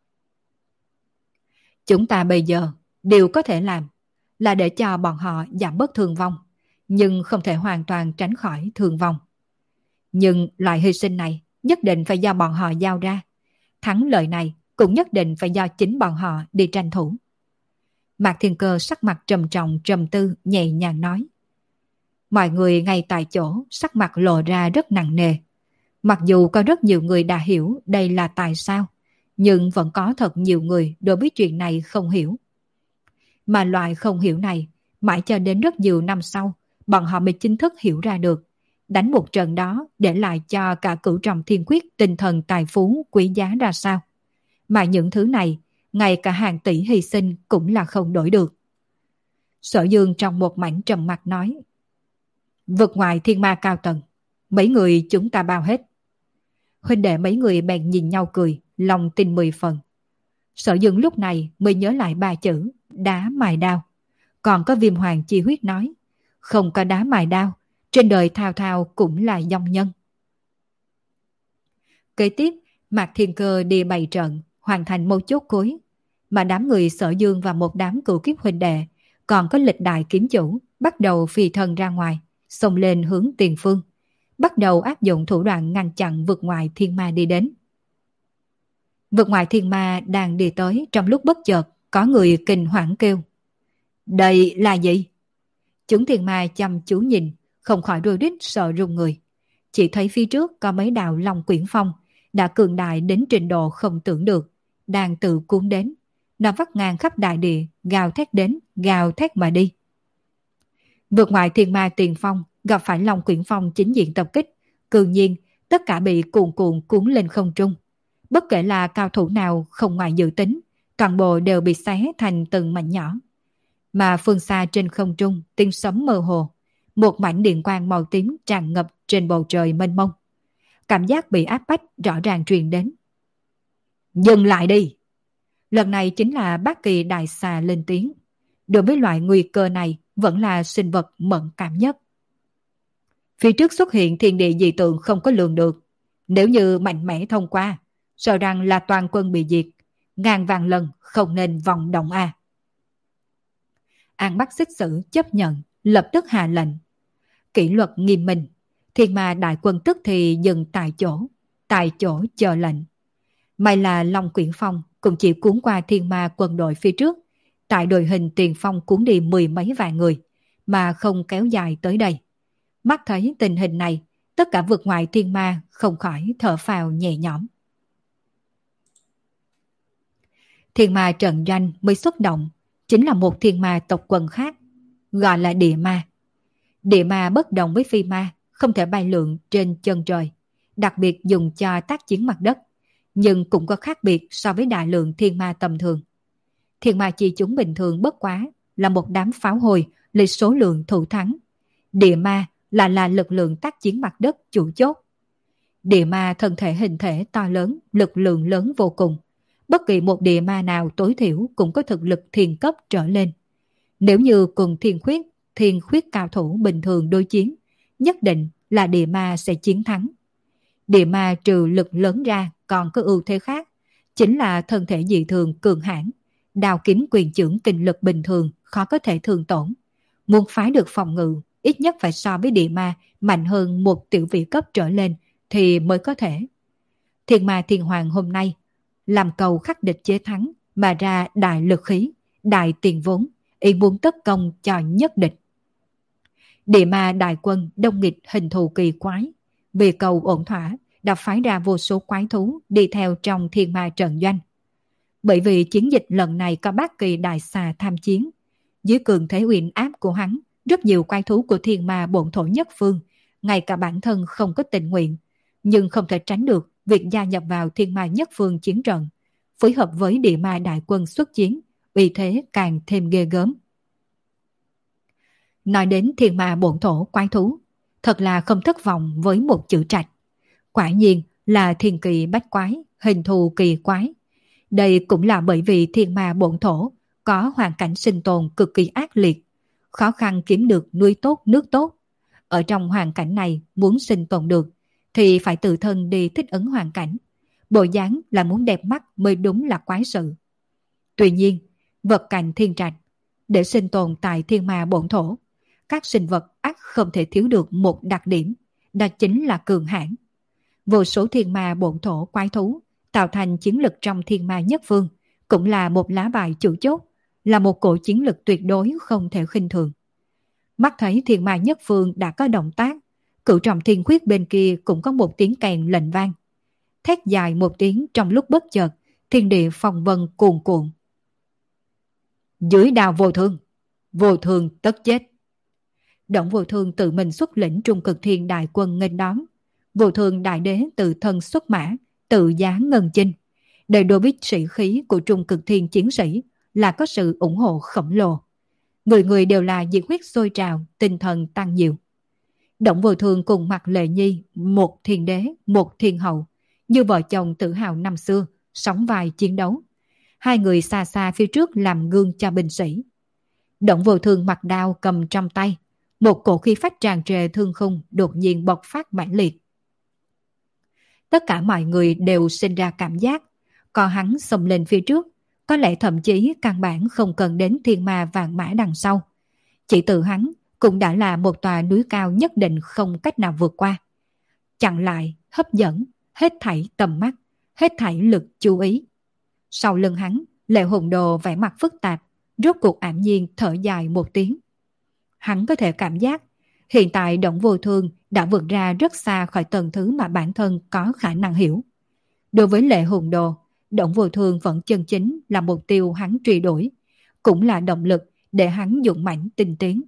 Speaker 1: Chúng ta bây giờ điều có thể làm là để cho bọn họ giảm bớt thương vong, nhưng không thể hoàn toàn tránh khỏi thương vong. Nhưng loại hy sinh này nhất định phải do bọn họ giao ra. Thắng lợi này cũng nhất định phải do chính bọn họ đi tranh thủ. Mạc Thiên Cơ sắc mặt trầm trọng trầm tư nhẹ nhàng nói. Mọi người ngay tại chỗ sắc mặt lộ ra rất nặng nề. Mặc dù có rất nhiều người đã hiểu đây là tại sao, nhưng vẫn có thật nhiều người đối với chuyện này không hiểu. Mà loại không hiểu này, mãi cho đến rất nhiều năm sau, bọn họ mới chính thức hiểu ra được. Đánh một trận đó để lại cho cả Cửu Trọng Thiên Quyết tinh thần tài phú quý giá ra sao. Mà những thứ này, ngay cả hàng tỷ hy sinh cũng là không đổi được. Sở Dương trong một mảnh trầm mặc nói. Vực ngoài thiên ma cao tầng, mấy người chúng ta bao hết. Huynh đệ mấy người bèn nhìn nhau cười, lòng tin mười phần. Sở Dương lúc này mới nhớ lại ba chữ đá mài đao. Còn có Viêm Hoàng chi huyết nói, không có đá mài đao, trên đời thao thao cũng là dòng nhân. Kế tiếp, Mạc Thiên Cơ đi bày trận, hoàn thành một chốt cuối. Mà đám người Sở Dương và một đám cửu kiếp huynh đệ, còn có lịch đại kiếm chủ, bắt đầu phi thân ra ngoài, xông lên hướng tiền phương. Bắt đầu áp dụng thủ đoạn ngăn chặn vực ngoại thiên ma đi đến. Vực ngoại thiên ma đang đi tới, trong lúc bất chợt có người kinh hoảng kêu. Đây là gì? Chúng thiên ma chăm chú nhìn, không khỏi rối rít sợ run người. Chỉ thấy phía trước có mấy đạo long quyển phong, đã cường đại đến trình độ không tưởng được, đang tự cuốn đến. Nó vắt ngang khắp đại địa, gào thét đến, gào thét mà đi. Vượt ngoại thiên ma tiền phong, gặp phải long quyển phong chính diện tập kích, cư nhiên tất cả bị cuồn cuộn cuốn lên không trung. Bất kể là cao thủ nào không ngoài dự tính, toàn bộ đều bị xé thành từng mảnh nhỏ. Mà phương xa trên không trung, tiếng sấm mơ hồ, một mảnh điện quang màu tím tràn ngập trên bầu trời mênh mông. Cảm giác bị áp bách rõ ràng truyền đến. Dừng lại đi! Lần này chính là Bát Kỳ Đại Xà lên tiếng. Đối với loại nguy cơ này vẫn là sinh vật mẫn cảm nhất. Phía trước xuất hiện thiên địa dị tượng không có lường được. Nếu như mạnh mẽ thông qua, sợ rằng là toàn quân bị diệt. Ngàn vàng lần không nên vòng động a. An Bắc Xích Sử chấp nhận, lập tức hạ lệnh. Kỷ luật nghiêm minh, thiên ma đại quân tức thì dừng tại chỗ, tại chỗ chờ lệnh. May là Long Quyển Phong cũng chỉ cuốn qua thiên ma quân đội phía trước, tại đội hình tiền phong cuốn đi mười mấy vạn người, mà không kéo dài tới đây. Mắt thấy tình hình này, tất cả vực ngoại thiên ma không khỏi thở phào nhẹ nhõm. Thiên ma trận doanh mới xuất động, chính là một thiên ma tộc quần khác, gọi là địa ma. Địa ma bất đồng với phi ma, không thể bay lượn trên chân trời, đặc biệt dùng cho tác chiến mặt đất, nhưng cũng có khác biệt so với đại lượng thiên ma tầm thường. Thiên ma chi chúng bình thường bất quá là một đám pháo hồi lấy số lượng thủ thắng. Địa ma là là lực lượng tác chiến mặt đất chủ chốt. Địa ma thân thể hình thể to lớn, lực lượng lớn vô cùng, Bất kỳ một địa ma nào tối thiểu cũng có thực lực thiền cấp trở lên. Nếu như cùng thiên khuyết, thiên khuyết cao thủ bình thường đối chiến, nhất định là địa ma sẽ chiến thắng. Địa ma trừ lực lớn ra còn có ưu thế khác, chính là thân thể dị thường cường hãn, đao kiếm quyền chưởng kinh lực bình thường khó có thể thương tổn. Muốn phá được phòng ngự, ít nhất phải so với địa ma mạnh hơn một tiểu vị cấp trở lên thì mới có thể. Thiên ma thiên hoàng hôm nay làm cầu khắc địch chế thắng mà ra đại lực khí, đại tiền vốn, ý muốn tất công cho nhất địch. Địa ma đại quân đông nghịch hình thù kỳ quái, vì cầu ổn thỏa đã phái ra vô số quái thú đi theo trong thiên ma trận doanh. Bởi vì chiến dịch lần này có bát kỳ đại xà tham chiến, dưới cường thế uyển áp của hắn, rất nhiều quái thú của thiên ma bổn thổ nhất phương, ngay cả bản thân không có tình nguyện, nhưng không thể tránh được việc gia nhập vào thiên ma nhất phương chiến trận, phối hợp với địa ma đại quân xuất chiến, uy thế càng thêm ghê gớm. Nói đến thiên ma bổn thổ quái thú, thật là không thất vọng với một chữ trạch. Quả nhiên là thiên kỳ bách quái, hình thù kỳ quái. Đây cũng là bởi vì thiên ma bổn thổ có hoàn cảnh sinh tồn cực kỳ ác liệt, khó khăn kiếm được nuôi tốt nước tốt. Ở trong hoàn cảnh này muốn sinh tồn được thì phải tự thân đi thích ứng hoàn cảnh. Bộ dáng là muốn đẹp mắt mới đúng là quái sự. Tuy nhiên, vật cạnh thiên trạch, để sinh tồn tại thiên ma bổn thổ, các sinh vật ắt không thể thiếu được một đặc điểm, đó chính là cường hãn. Vô số thiên ma bổn thổ quái thú tạo thành chiến lực trong thiên ma nhất phương, cũng là một lá bài chủ chốt, là một cổ chiến lực tuyệt đối không thể khinh thường. Mắt thấy thiên ma nhất phương đã có động tác, cửu trọng thiên khuyết bên kia cũng có một tiếng kèn lệnh vang. Thét dài một tiếng trong lúc bất chợt, thiên địa phong vân cuồn cuộn. Dưới đao vô thương, vô thương tất chết. Động vô thương tự mình xuất lĩnh trung cực thiên đại quân nghênh đón. Vô thương đại đế tự thân xuất mã, tự giá ngân chinh. Để đối với sĩ khí của trung cực thiên chiến sĩ là có sự ủng hộ khổng lồ. Người người đều là nhiệt huyết sôi trào, tinh thần tăng nhiều. Động vô thương cùng Mạc Lệ Nhi, một thiên đế, một thiên hậu, như vợ chồng tự hào năm xưa, sóng vai chiến đấu. Hai người xa xa phía trước làm gương cho binh sĩ. Động vô thương mặc đao cầm trong tay, một cổ khí phách tràn trề thương khung đột nhiên bộc phát mãnh liệt. Tất cả mọi người đều sinh ra cảm giác, có hắn xông lên phía trước, có lẽ thậm chí căn bản không cần đến thiên ma vạn mã đằng sau. Chỉ từ hắn cũng đã là một tòa núi cao nhất định không cách nào vượt qua. Chặn lại, hấp dẫn, hết thảy tầm mắt, hết thảy lực chú ý. Sau lưng hắn, Lệ Hùng Đồ vẻ mặt phức tạp, rốt cuộc ảm nhiên thở dài một tiếng. Hắn có thể cảm giác, hiện tại Động Vô Thương đã vượt ra rất xa khỏi tầng thứ mà bản thân có khả năng hiểu. Đối với Lệ Hùng Đồ, Động Vô Thương vẫn chân chính là mục tiêu hắn truy đuổi, cũng là động lực để hắn dũng mãnh tinh tiến.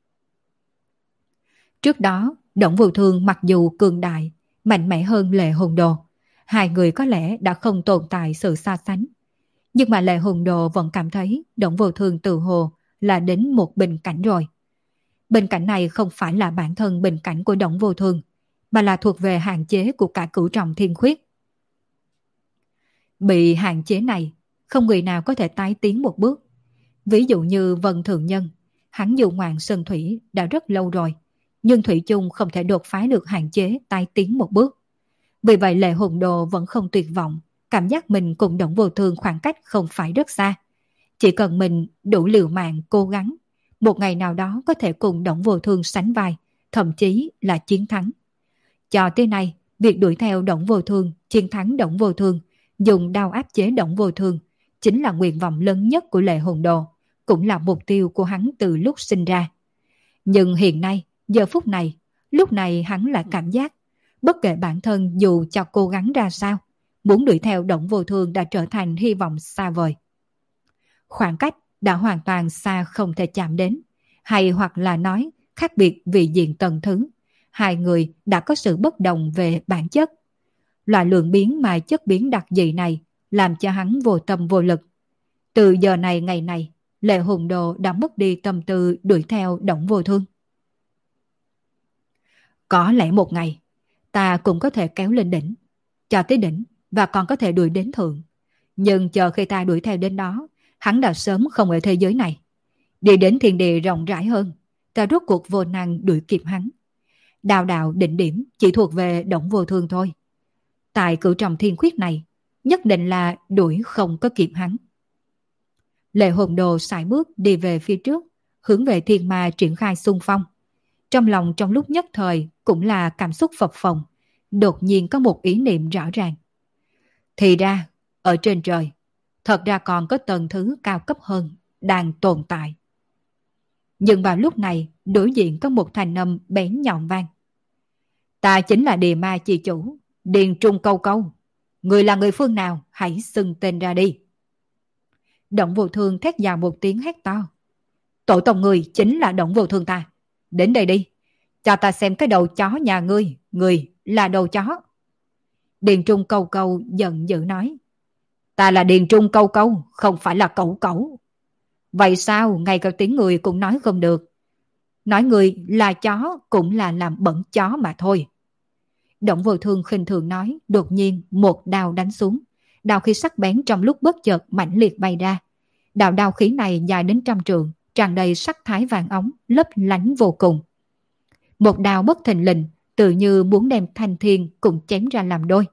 Speaker 1: Trước đó, Động Vô Thương mặc dù cường đại, mạnh mẽ hơn Lệ Hùng Đồ, hai người có lẽ đã không tồn tại sự so sánh. Nhưng mà Lệ Hùng Đồ vẫn cảm thấy Động Vô Thương tự hồ là đến một bình cảnh rồi. Bình cảnh này không phải là bản thân bình cảnh của Động Vô Thương, mà là thuộc về hạn chế của cả cửu trọng thiên khuyết. Bị hạn chế này, không người nào có thể tái tiến một bước. Ví dụ như Vân Thượng Nhân, hắn dù ngoạn sơn thủy đã rất lâu rồi, nhưng thủy chung không thể đột phá được hạn chế tái tiến một bước. Vì vậy Lệ Hùng Đồ vẫn không tuyệt vọng, cảm giác mình cùng Động Vô Thương khoảng cách không phải rất xa. Chỉ cần mình đủ liều mạng cố gắng, một ngày nào đó có thể cùng Động Vô Thương sánh vai, thậm chí là chiến thắng. Cho tới nay, việc đuổi theo Động Vô Thương, chiến thắng Động Vô Thương, dùng đao áp chế Động Vô Thương, chính là nguyện vọng lớn nhất của Lệ Hùng Đồ, cũng là mục tiêu của hắn từ lúc sinh ra. Nhưng hiện nay, giờ phút này, lúc này hắn lại cảm giác, bất kể bản thân dù cho cố gắng ra sao, muốn đuổi theo Động Vô Thương đã trở thành hy vọng xa vời. Khoảng cách đã hoàn toàn xa không thể chạm đến, hay hoặc là nói khác biệt vì diện tầng thứ, hai người đã có sự bất đồng về bản chất. Loại lượng biến mà chất biến đặc dị này làm cho hắn vô tâm vô lực. Từ giờ này ngày này, Lệ Hùng Đồ đã mất đi tâm tư đuổi theo Động Vô Thương. Có lẽ một ngày, ta cũng có thể kéo lên đỉnh, cho tới đỉnh và còn có thể đuổi đến thượng. Nhưng chờ khi ta đuổi theo đến đó, hắn đã sớm không ở thế giới này. Đi đến thiên địa rộng rãi hơn, ta rốt cuộc vô năng đuổi kịp hắn. Đào đạo đỉnh điểm chỉ thuộc về Đổng Vô Thương thôi. Tại cửu trọng thiên khuyết này, nhất định là đuổi không có kịp hắn. Lệ hồn đồ sải bước đi về phía trước, hướng về thiên ma triển khai xung phong. Trong lòng trong lúc nhất thời cũng là cảm xúc phập phồng, đột nhiên có một ý niệm rõ ràng. Thì ra, ở trên trời, thật ra còn có tầng thứ cao cấp hơn, đang tồn tại. Nhưng vào lúc này, đối diện có một thanh âm bén nhọn vang. Ta chính là Địa Ma chi chủ, Điền Trung Câu Câu. Người là người phương nào, hãy xưng tên ra đi. Đổng Vô Thương thét vào một tiếng hét to. Tổ tông người chính là Đổng Vô Thương ta. Đến đây đi, cho ta xem cái đầu chó nhà ngươi, người là đầu chó. Điền Trung Câu Câu giận dữ nói. Ta là Điền Trung Câu Câu, không phải là Cẩu Cẩu. Vậy sao ngay cả tiếng người cũng nói không được? Nói người là chó cũng là làm bẩn chó mà thôi. Đổng Vô Thương khinh thường nói, đột nhiên một đao đánh xuống. Đao khí sắc bén trong lúc bất chợt mãnh liệt bay ra. Đạo đao khí này dài đến trăm trượng, tràn đầy sắc thái vàng óng, lấp lánh vô cùng. Một đao bất thình lình, tự như muốn đem thanh thiên cùng chém ra làm đôi.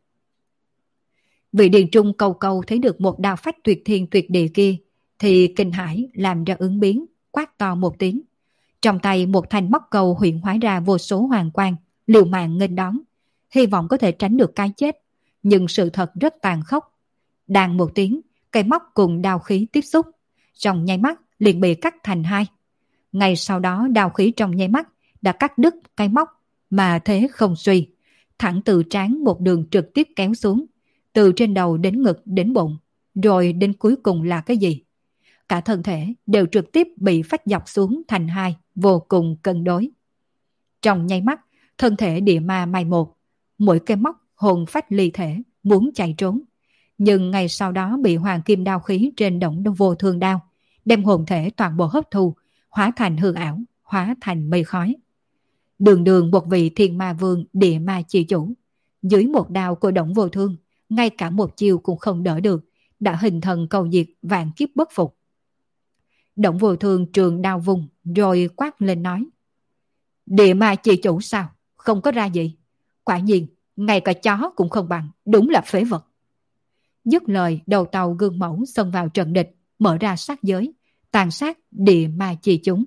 Speaker 1: Vị Điền Trung Câu Câu thấy được một đao phách tuyệt thiên tuyệt địa kia, thì kinh hãi làm ra ứng biến, quát to một tiếng. Trong tay một thanh móc câu hiện hóa ra vô số hoàng quang, liều mạng nghênh đón, hy vọng có thể tránh được cái chết. Nhưng sự thật rất tàn khốc. Đàn một tiếng, cây móc cùng đao khí tiếp xúc, trong nháy mắt liền bị cắt thành hai. Ngay sau đó đao khí trong nháy mắt đã cắt đứt cây móc, mà thế không suy, thẳng từ trán một đường trực tiếp kéo xuống, từ trên đầu đến ngực đến bụng, rồi đến cuối cùng là cái gì? Cả thân thể đều trực tiếp bị phách dọc xuống thành hai, vô cùng cân đối. Trong nháy mắt, thân thể địa ma mai một, mỗi cây móc hồn phách ly thể, muốn chạy trốn. Nhưng ngay sau đó bị hoàng kim đao khí trên Đổng Vô Thương đao, đem hồn thể toàn bộ hấp thu, hóa thành hư ảo, hóa thành mây khói. Đường đường một vị thiên ma vương địa ma chi chủ, dưới một đao của Đổng Vô Thương, ngay cả một chiêu cũng không đỡ được, đã hình thần cầu diệt vạn kiếp bất phục. Đổng Vô Thương trường đao vùng, rồi quát lên nói. Địa ma chi chủ sao? Không có ra gì. Quả nhiên, ngay cả chó cũng không bằng, đúng là phế vật. Dứt lời, đầu tàu gương mẫu xông vào trận địch, mở ra sát giới, tàn sát địa ma chi chúng.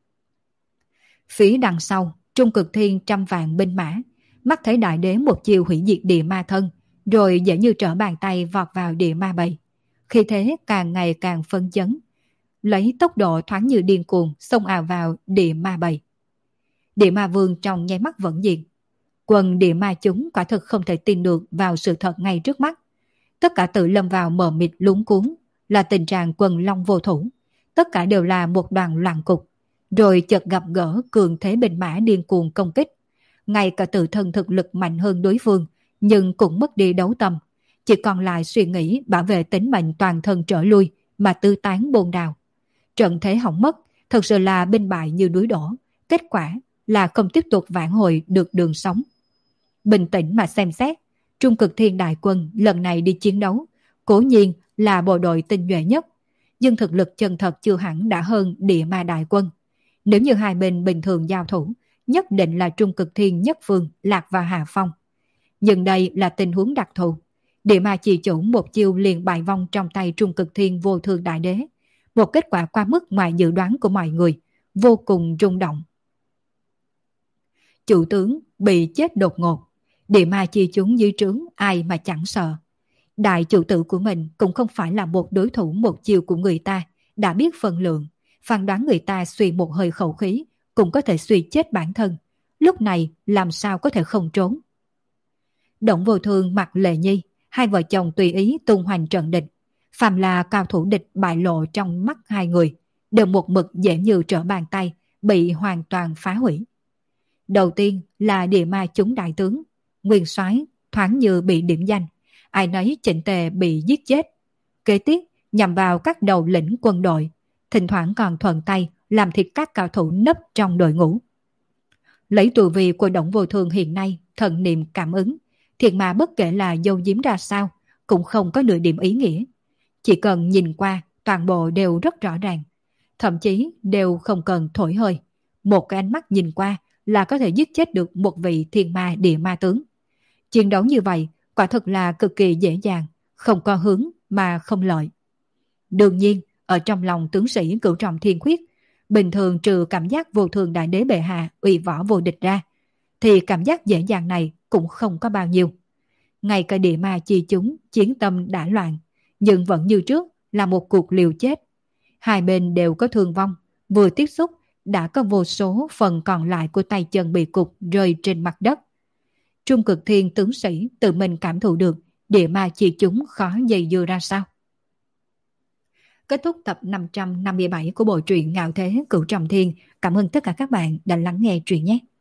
Speaker 1: Phía đằng sau, Trung Cực Thiên trăm vạn binh mã, mắt thấy đại đế một chiều hủy diệt địa ma thân, rồi dễ như trở bàn tay vọt vào địa ma bầy. Khi thế càng ngày càng phân chấn, lấy tốc độ thoáng như điên cuồng xông ào vào địa ma bầy. Địa ma vương trong nháy mắt vẫn diệt. Quần địa ma chúng quả thực không thể tin được vào sự thật ngay trước mắt. Tất cả tự lâm vào mờ mịt luống cuống, là tình trạng quần long vô thủ. Tất cả đều là một đoàn loạn cục. Rồi chợt gặp gỡ cường thế binh mã điên cuồng công kích. Ngay cả tự thân thực lực mạnh hơn đối phương, nhưng cũng mất đi đấu tâm. Chỉ còn lại suy nghĩ bảo vệ tính mệnh toàn thân trở lui mà tư tán bôn đào. Trận thế hỏng mất, thật sự là binh bại như núi đổ. Kết quả là không tiếp tục vãn hồi được đường sống. Bình tĩnh mà xem xét, Trung Cực Thiên đại quân lần này đi chiến đấu, cố nhiên là bộ đội tinh nhuệ nhất, nhưng thực lực chân thật chưa hẳn đã hơn địa ma đại quân. Nếu như hai bên bình thường giao thủ, nhất định là Trung Cực Thiên nhất phương lạc vào hạ phong. Nhưng đây là tình huống đặc thù. Địa ma chỉ chủ một chiêu liền bại vong trong tay Trung Cực Thiên vô thương đại đế. Một kết quả quá mức ngoài dự đoán của mọi người, vô cùng rung động. Chủ tướng bị chết đột ngột. Địa ma chi chúng dưới trướng ai mà chẳng sợ. Đại chủ tử của mình cũng không phải là một đối thủ một chiều của người ta, đã biết phân lượng, phán đoán người ta suy một hơi khẩu khí, cũng có thể suy chết bản thân. Lúc này làm sao có thể không trốn. Đổng Vô Thương mặt Lệ Nhi, hai vợ chồng tùy ý tung hoành trận địch. Phàm là cao thủ địch bại lộ trong mắt hai người, đều một mực dễ như trở bàn tay, bị hoàn toàn phá hủy. Đầu tiên là địa ma chúng đại tướng, nguyên soái thoáng như bị điểm danh, ai nấy chỉnh tề bị giết chết. Kế tiếp nhằm vào các đầu lĩnh quân đội, thỉnh thoảng còn thuận tay làm thịt các cao thủ nấp trong đội ngũ. Lấy tù vi của Đổng Vô Thương hiện nay, thần niệm cảm ứng, thiệt mà bất kể là dâu diếm ra sao, cũng không có nửa điểm ý nghĩa. Chỉ cần nhìn qua, toàn bộ đều rất rõ ràng. Thậm chí đều không cần thổi hơi. Một cái ánh mắt nhìn qua là có thể giết chết được một vị thiên ma địa ma tướng. Chiến đấu như vậy quả thực là cực kỳ dễ dàng, không có hướng mà không lợi. Đương nhiên, ở trong lòng tướng sĩ Cửu Trọng Thiên Khuyết, bình thường trừ cảm giác vô thường đại đế bệ hạ uy võ vô địch ra, thì cảm giác dễ dàng này cũng không có bao nhiêu. Ngay cả địa ma chi chúng chiến tâm đã loạn, nhưng vẫn như trước là một cuộc liều chết. Hai bên đều có thương vong, vừa tiếp xúc đã có vô số phần còn lại của tay chân bị cục rơi trên mặt đất. Trung Cực Thiên tướng sĩ tự mình cảm thụ được địa ma chi chúng khó dây dưa ra sao. Kết thúc tập năm trăm năm mươi bảy của bộ truyện Ngạo Thế Cửu Trọng Thiên. Cảm ơn tất cả các bạn đã lắng nghe truyện nhé.